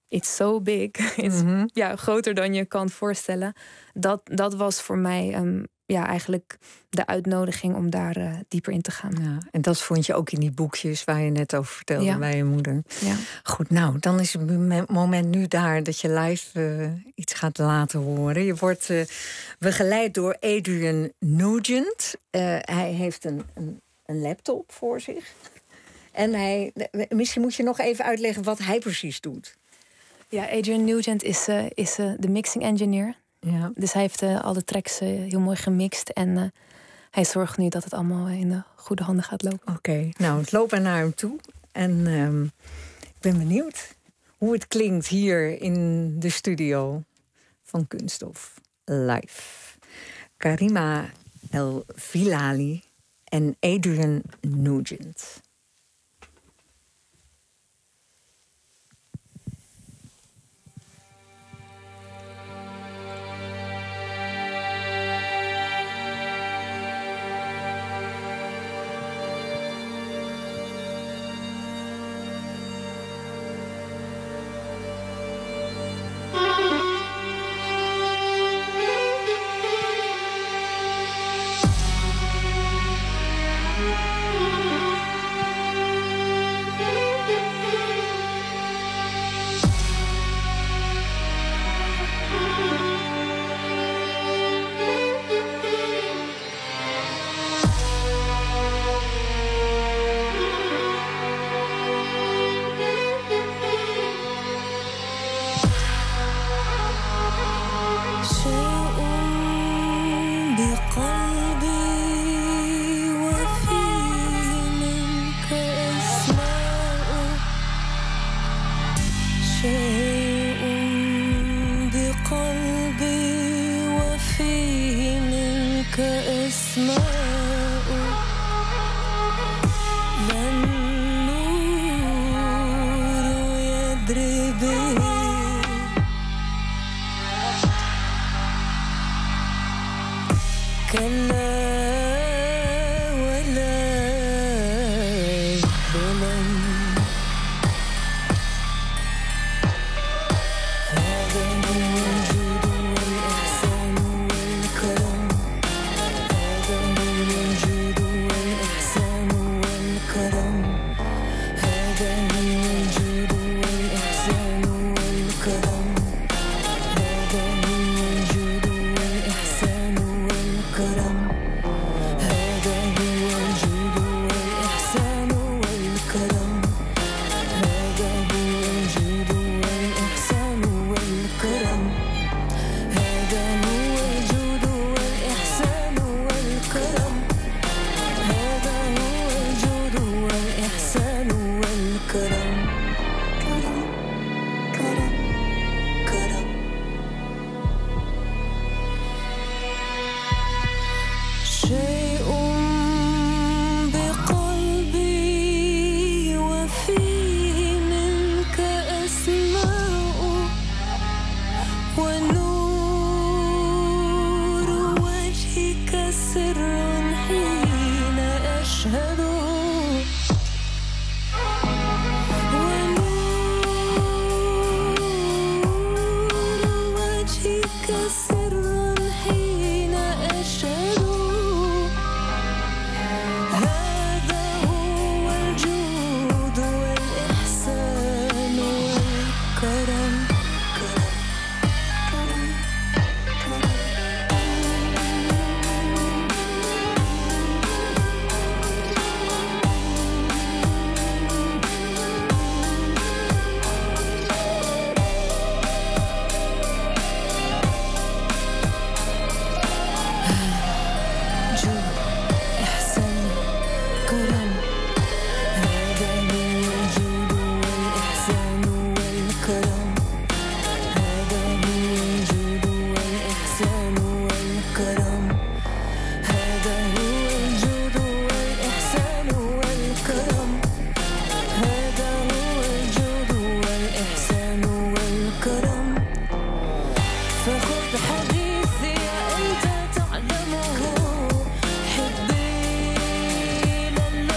It's so big. Ja, groter dan je kan voorstellen. Dat was voor mij eigenlijk de uitnodiging om daar dieper in te gaan. Ja, en dat vond je ook in die boekjes waar je net over vertelde bij je moeder. Ja. Goed, nou, dan is het moment nu daar dat je live iets gaat laten horen. Je wordt begeleid door Adrian Nugent. Hij heeft een laptop voor zich. En misschien moet je nog even uitleggen wat hij precies doet. Ja, Adrian Nugent is de mixing engineer. Ja. Dus hij heeft alle tracks heel mooi gemixt. En hij zorgt nu dat het allemaal in de goede handen gaat lopen. Oké, nou, het loopt naar hem toe. En ik ben benieuwd hoe het klinkt hier in de studio van Kunststof Live. Karima El Filali en Adrian Nugent.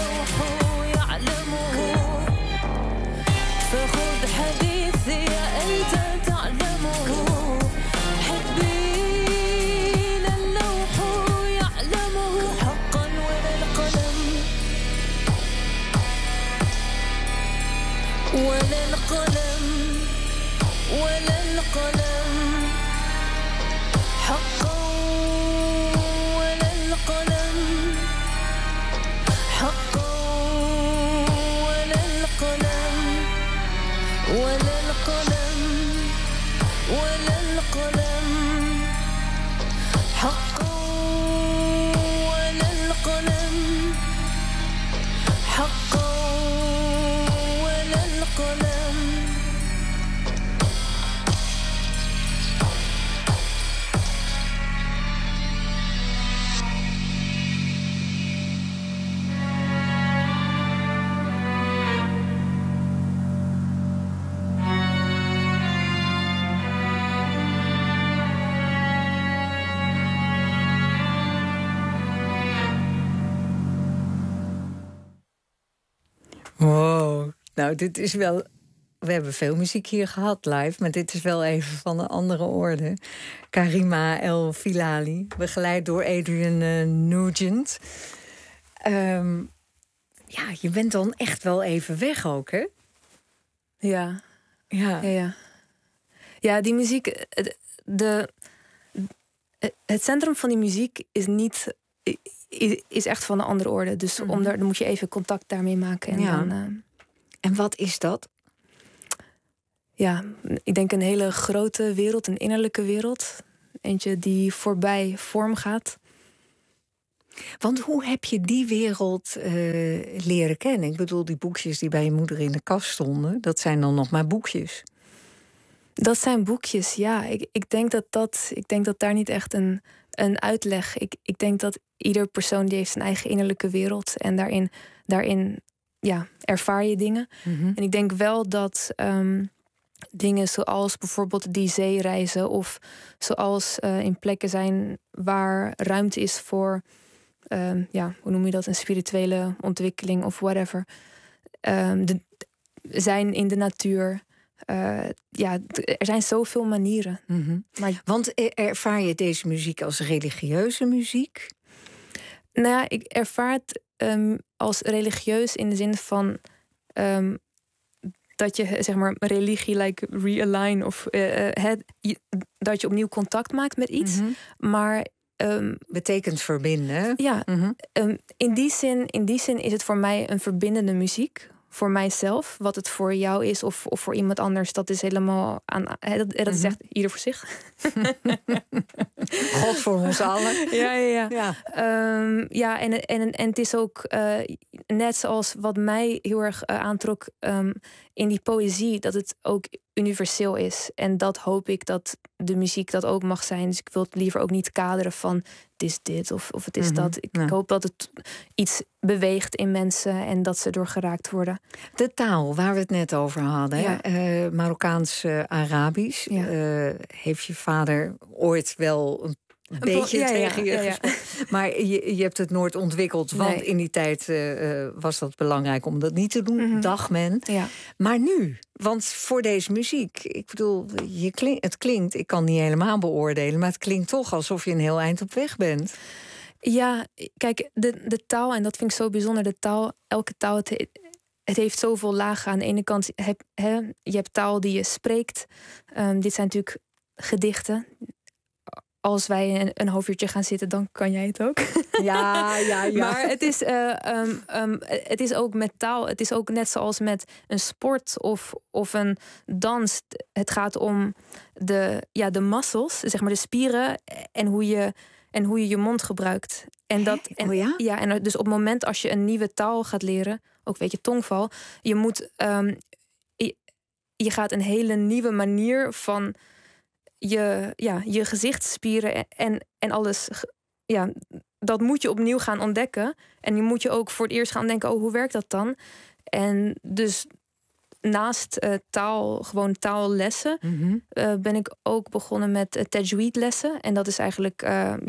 فخذ حديثي Wow, nou dit is wel... We hebben veel muziek hier gehad live, maar dit is wel even van een andere orde. Karima El Filali, begeleid door Adrian Nugent. Ja, je bent dan echt wel even weg ook, hè? Ja. Ja. Ja, die muziek... Het centrum van die muziek is niet... is echt van een andere orde. Dus dan moet je even contact daarmee maken. En, en wat is dat? Ja, ik denk een hele grote wereld, een innerlijke wereld. Eentje die voorbij vorm gaat. Want hoe heb je die wereld leren kennen? Ik bedoel, die boekjes die bij je moeder in de kast stonden... dat zijn dan nog maar boekjes. Dat zijn boekjes, ja. Ik denk dat daar niet echt een uitleg... Ik denk dat ieder persoon die heeft zijn eigen innerlijke wereld... en daarin ja, ervaar je dingen. En ik denk wel dat... dingen zoals bijvoorbeeld die zeereizen... of zoals in plekken zijn waar ruimte is voor... hoe noem je dat? Een spirituele ontwikkeling of whatever. Zijn in de natuur. Er zijn zoveel manieren. Maar... Want ervaar je deze muziek als religieuze muziek? Nou ja, ik ervaar het als religieus in de zin van... dat je, zeg maar, religie realign... of dat je opnieuw contact maakt met iets. Maar... betekent verbinden. Ja, in die zin is het voor mij een verbindende muziek. Voor mijzelf. Wat het voor jou is of voor iemand anders... dat is helemaal aan... Dat is echt ieder voor zich. God voor ons allen. Ja, en het is ook net zoals wat mij heel erg aantrok... in die poëzie, dat het ook universeel is. En dat hoop ik dat de muziek dat ook mag zijn. Dus ik wil het liever ook niet kaderen van... het is dit of het is dat. Ik hoop dat het iets beweegt in mensen... en dat ze door geraakt worden. De taal, waar we het net over hadden. Marokkaans-Arabisch. Heeft je vader ooit wel... een beetje tegen je gesproken. Maar je hebt het nooit ontwikkeld. Want in die tijd was dat belangrijk om dat niet te doen. Dacht men. Ja. Maar nu, want voor deze muziek... Ik bedoel, het klinkt... Ik kan het niet helemaal beoordelen... maar het klinkt toch alsof je een heel eind op weg bent. Ja, kijk, de taal... en dat vind ik zo bijzonder. De taal, elke taal... Het heeft zoveel lagen. Aan de ene kant je hebt taal die je spreekt. Dit zijn natuurlijk gedichten... Als wij een half uurtje gaan zitten, dan kan jij het ook. Ja. Maar het is ook met taal. Het is ook net zoals met een sport of een dans. Het gaat om de muscles, zeg maar de spieren... en hoe je je mond gebruikt. En dat, en dus op het moment als je een nieuwe taal gaat leren... ook weet je, tongval... je moet... je gaat een hele nieuwe manier van... je gezichtsspieren en alles... dat moet je opnieuw gaan ontdekken. En je moet je ook voor het eerst gaan denken... hoe werkt dat dan? En dus naast gewoon taallessen... ben ik ook begonnen met tajweed-lessen. En dat is eigenlijk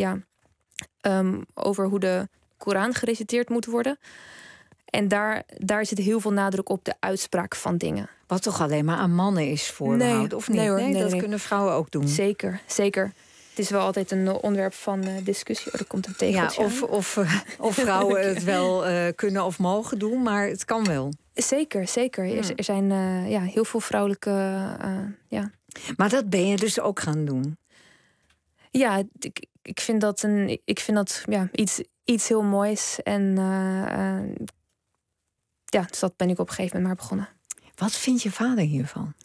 over hoe de Koran gereciteerd moet worden. En daar zit heel veel nadruk op de uitspraak van dingen. Wat toch alleen maar aan mannen is voorbehouden, of niet? Nee, dat kunnen vrouwen ook doen. Zeker. Het is wel altijd een onderwerp van discussie. Er komt een tegeltje. Ja, of vrouwen het wel kunnen of mogen doen, maar het kan wel. Zeker. Er zijn heel veel vrouwelijke... Maar dat ben je dus ook gaan doen? Ja, ik vind dat iets heel moois. En dus dat ben ik op een gegeven moment maar begonnen. Wat vindt je vader hiervan?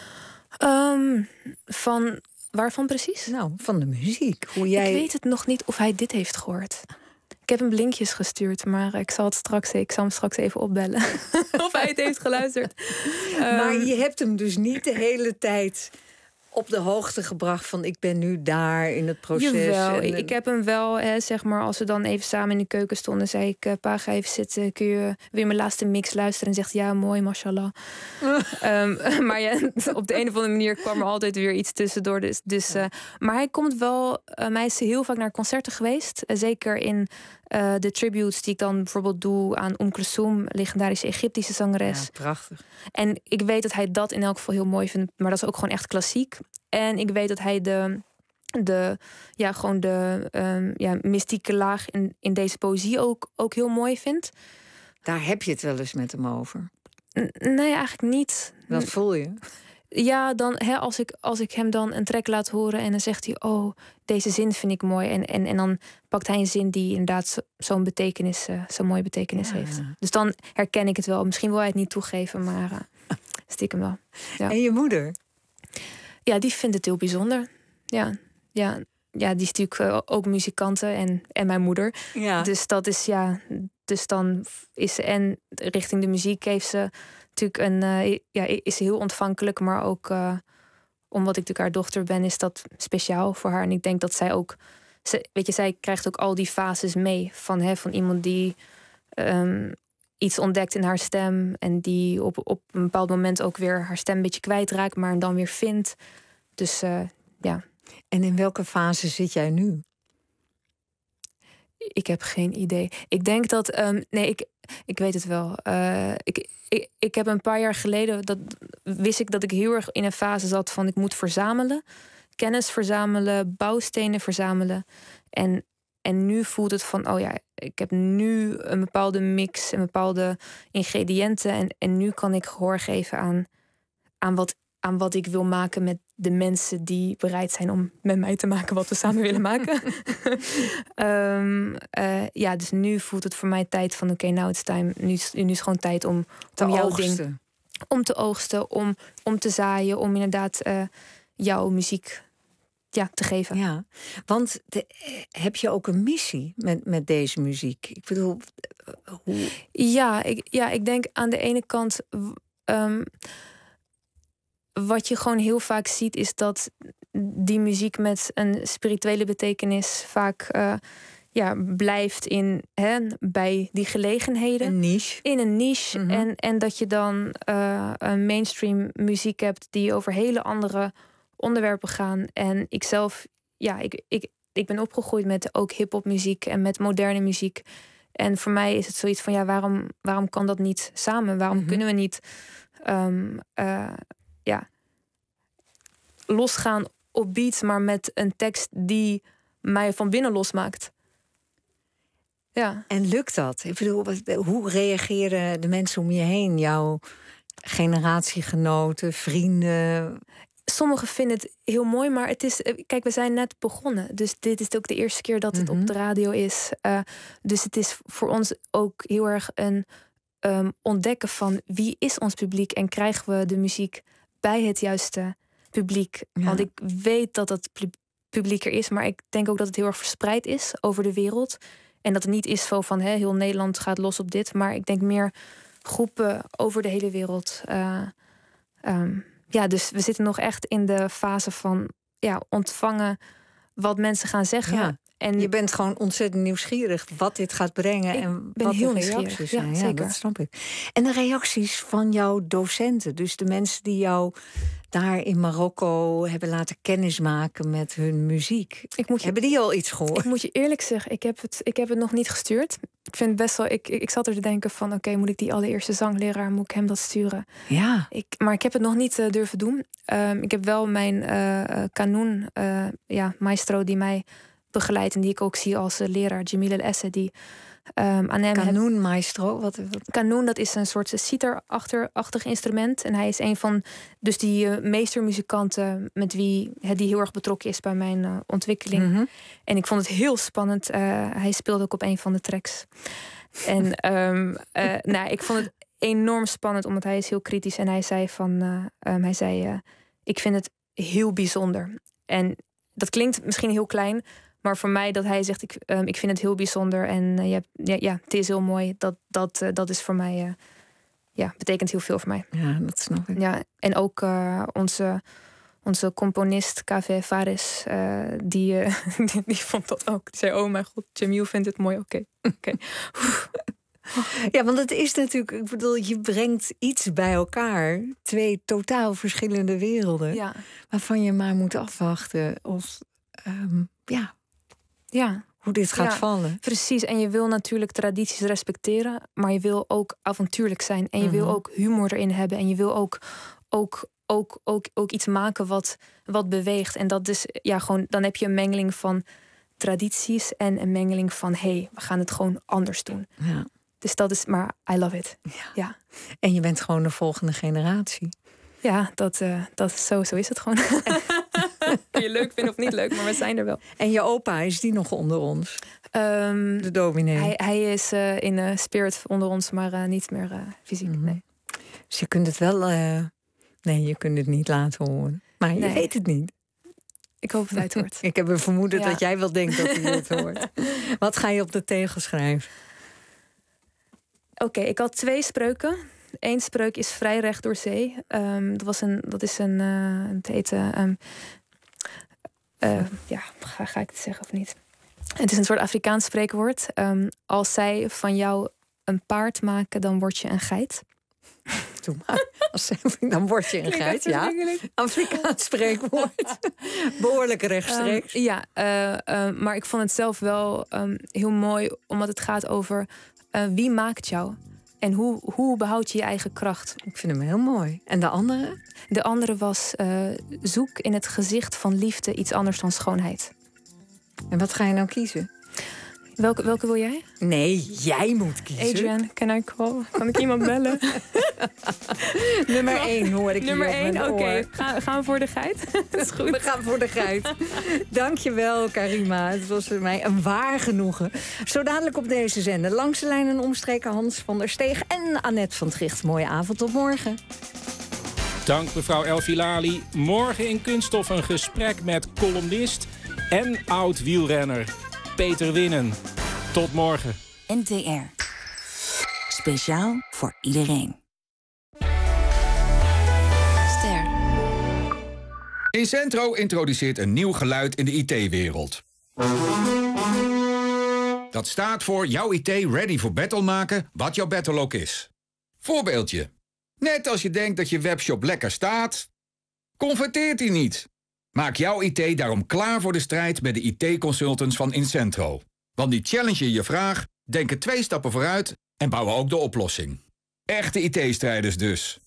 Waarvan precies? Nou, van de muziek. Ik weet het nog niet of hij dit heeft gehoord. Ik heb hem linkjes gestuurd, maar ik zal hem straks even opbellen. Of hij het heeft geluisterd. Maar je hebt hem dus niet de hele tijd op de hoogte gebracht van ik ben nu daar in het proces. Jawel, ik heb hem wel, zeg maar, als we dan even samen in de keuken stonden, zei ik, pa, ga even zitten, kun je weer mijn laatste mix luisteren? En zegt ja, mooi, mashallah. Maar ja, op de een of andere manier kwam er altijd weer iets tussendoor. Maar hij komt wel, hij is heel vaak naar concerten geweest. Zeker in de tributes die ik dan bijvoorbeeld doe aan Kulthum, legendarische Egyptische zangeres. Ja, prachtig. En ik weet dat hij dat in elk geval heel mooi vindt, maar dat is ook gewoon echt klassiek. En ik weet dat hij de mystieke laag in deze poëzie ook heel mooi vindt. Daar heb je het wel eens met hem over? Nee, eigenlijk niet. Dat voel je? Ja, dan, als ik hem dan een track laat horen en dan zegt hij, oh, deze zin vind ik mooi. En dan pakt hij een zin die inderdaad zo'n mooie betekenis heeft. Dus dan herken ik het wel. Misschien wil hij het niet toegeven, maar stiekem wel. Ja. En je moeder? Ja, die vindt het heel bijzonder. Ja, die is natuurlijk ook muzikante en mijn moeder. Ja. Dus dat is, dus dan is ze, en richting de muziek heeft ze natuurlijk is ze heel ontvankelijk, maar ook omdat ik natuurlijk haar dochter ben, is dat speciaal voor haar. En ik denk dat zij ook, zij krijgt ook al die fases mee van iemand die iets ontdekt in haar stem en die op een bepaald moment ook weer haar stem een beetje kwijtraakt, maar dan weer vindt. Dus ja. En in welke fase zit jij nu? Ik heb geen idee. Ik denk dat... ik weet het wel. Ik heb een paar jaar geleden... wist ik dat ik heel erg in een fase zat van ik moet verzamelen. Kennis verzamelen, bouwstenen verzamelen. En nu voelt het van, oh ja, ik heb nu een bepaalde mix en bepaalde ingrediënten. En nu kan ik gehoor geven aan wat ik wil maken met de mensen die bereid zijn om met mij te maken wat we samen willen maken. Dus nu voelt het voor mij tijd van oké, now it's time. Nu is gewoon tijd om jouw ding, om te oogsten, om te zaaien, om inderdaad jouw muziek te geven. Ja, want heb je ook een missie met deze muziek? Ik bedoel, hoe... Ik denk aan de ene kant... wat je gewoon heel vaak ziet is dat die muziek met een spirituele betekenis vaak blijft bij die gelegenheden. Een niche. In een niche. Mm-hmm. En dat je dan een mainstream muziek hebt die over hele andere onderwerpen gaan. En ik zelf, ik ben opgegroeid met ook hip-hop muziek en met moderne muziek. En voor mij is het zoiets van waarom kan dat niet samen? Waarom kunnen we niet losgaan op beats, maar met een tekst die mij van binnen losmaakt. Ja. En lukt dat? Ik bedoel, hoe reageren de mensen om je heen? Jouw generatiegenoten, vrienden? Sommigen vinden het heel mooi, maar het is... Kijk, we zijn net begonnen. Dus dit is ook de eerste keer dat het op de radio is. Dus het is voor ons ook heel erg een ontdekken van wie is ons publiek en krijgen we de muziek bij het juiste publiek. Ja. Want ik weet dat het publiek er is, maar ik denk ook dat het heel erg verspreid is over de wereld. En dat het niet is zo van heel Nederland gaat los op dit, maar ik denk meer groepen over de hele wereld. Dus we zitten nog echt in de fase van ontvangen wat mensen gaan zeggen. Ja. En je bent gewoon ontzettend nieuwsgierig wat dit gaat brengen en ben wat heel de reacties zijn. Ja, zeker. Dat snap ik. En de reacties van jouw docenten, dus de mensen die jou daar in Marokko hebben laten kennismaken met hun muziek. Hebben die al iets gehoord? Ik moet je eerlijk zeggen, ik heb het nog niet gestuurd. Ik vind het best wel. Ik zat er te denken van oké, moet ik die allereerste zangleraar, moet ik hem dat sturen? Ja. Maar ik heb het nog niet durven doen. Ik heb wel mijn kanoen, maestro die mij begeleidt en die ik ook zie als leraar, Jamil El Essedi. Kanoen maestro? Kanoen, dat is een soort sitar-achtig instrument. En hij is een van dus die meestermuzikanten met wie die heel erg betrokken is bij mijn ontwikkeling. Mm-hmm. En ik vond het heel spannend. Hij speelde ook op een van de tracks. En ik vond het enorm spannend, omdat hij is heel kritisch. En hij zei ik vind het heel bijzonder. En dat klinkt misschien heel klein, maar voor mij dat hij zegt, ik vind het heel bijzonder en het is heel mooi. Dat is voor mij, betekent heel veel voor mij. Ja, dat snap ik. Ja, en ook onze componist KV Fares, die vond dat ook. Die zei, oh mijn god, Jamil vindt het mooi. Oké. Ja, want het is natuurlijk, ik bedoel, je brengt iets bij elkaar. 2 totaal verschillende werelden. Ja. Waarvan je maar moet afwachten of hoe dit gaat vallen. Precies, en je wil natuurlijk tradities respecteren, maar je wil ook avontuurlijk zijn. En je wil ook humor erin hebben. En je wil ook iets maken wat beweegt. En dat is gewoon, dan heb je een mengeling van tradities en een mengeling van we gaan het gewoon anders doen. Ja. Dus dat is, maar I love it. Ja. En je bent gewoon de volgende generatie. Ja, zo is het gewoon. Kun je leuk vinden of niet leuk, maar we zijn er wel. En je opa, is die nog onder ons? De dominee. Hij is in spirit onder ons, maar niet meer fysiek. Mm-hmm. Nee. Dus je kunt het wel... Nee, je kunt het niet laten horen. Maar je weet het niet. Ik hoop dat hij het hoort. Ik heb een vermoeden dat jij wel denkt dat hij het hoort. Wat ga je op de tegel schrijven? Oké, ik had 2 spreuken. 1 spreuk is vrij recht door zee. Ga ik het zeggen of niet? Het is een soort Afrikaans spreekwoord. Als zij van jou een paard maken, dan word je een geit. Doe maar. Dan word je een geit, ja. Afrikaans spreekwoord. Behoorlijk rechtstreeks. Maar ik vond het zelf wel heel mooi, omdat het gaat over wie maakt jou? En hoe behoud je je eigen kracht? Ik vind hem heel mooi. En de andere? De andere was zoek in het gezicht van liefde iets anders dan schoonheid. En wat ga je nou kiezen? Welke wil jij? Nee, jij moet kiezen. Adrian, can I call? Kan ik iemand bellen? Nummer 1 hoor ik Nummer hier 1, oké. Gaan we voor de geit? Dat is goed. We gaan voor de geit. Dankjewel, Karima. Het was voor mij een waar genoegen. Zo dadelijk op deze zender. Langs de lijn en omstreken Hans van der Steeg en Annette van Tricht. Mooie avond, tot morgen. Dank mevrouw El Filali. Morgen in Kunststof een gesprek met columnist en oud-wielrenner Peter Winnen. Tot morgen. NTR. Speciaal voor iedereen. Ster. Incentro introduceert een nieuw geluid in de IT-wereld. Dat staat voor jouw IT ready for battle maken, wat jouw battle ook is. Voorbeeldje. Net als je denkt dat je webshop lekker staat, converteert die niet. Maak jouw IT daarom klaar voor de strijd bij de IT-consultants van Incentro. Want die challengen je vraag, denken 2 stappen vooruit en bouwen ook de oplossing. Echte IT-strijders dus.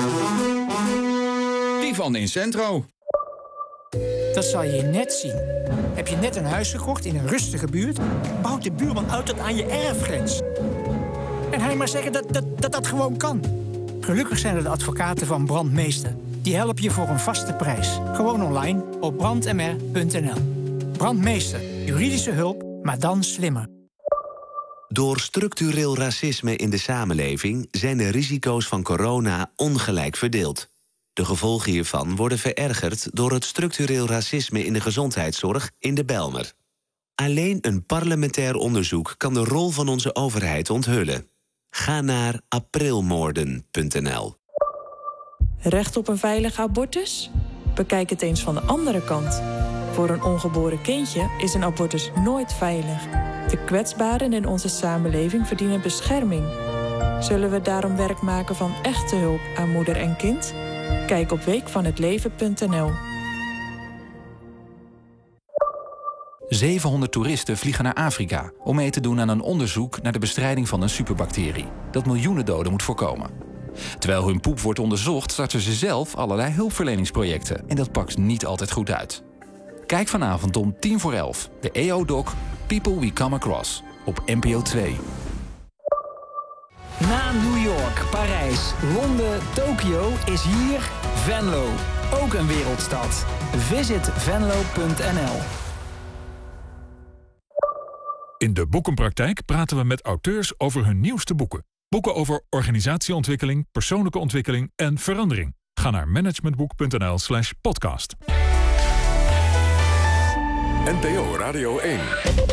Die van Incentro. Dat zal je net zien. Heb je net een huis gekocht in een rustige buurt? Bouwt de buurman uit tot aan je erfgrens. En hij maar zeggen dat gewoon kan. Gelukkig zijn er de advocaten van Brandmeester. Die helpen je voor een vaste prijs. Gewoon online op brandmr.nl. Brandmeester. Juridische hulp, maar dan slimmer. Door structureel racisme in de samenleving zijn de risico's van corona ongelijk verdeeld. De gevolgen hiervan worden verergerd door het structureel racisme in de gezondheidszorg in de Bijlmer. Alleen een parlementair onderzoek kan de rol van onze overheid onthullen. Ga naar aprilmoorden.nl. Recht op een veilige abortus? Bekijk het eens van de andere kant. Voor een ongeboren kindje is een abortus nooit veilig. De kwetsbaren in onze samenleving verdienen bescherming. Zullen we daarom werk maken van echte hulp aan moeder en kind? Kijk op weekvanhetleven.nl. 700 toeristen vliegen naar Afrika om mee te doen aan een onderzoek naar de bestrijding van een superbacterie dat miljoenen doden moet voorkomen. Terwijl hun poep wordt onderzocht, starten ze zelf allerlei hulpverleningsprojecten en dat pakt niet altijd goed uit. Kijk vanavond om 11:10 de EO-doc People We Come Across op NPO 2. Na New York, Parijs, Londen, Tokio is hier Venlo. Ook een wereldstad. Visit venlo.nl. In de Boekenpraktijk praten we met auteurs over hun nieuwste boeken. Boeken over organisatieontwikkeling, persoonlijke ontwikkeling en verandering. Ga naar managementboek.nl/podcast. NPO Radio 1.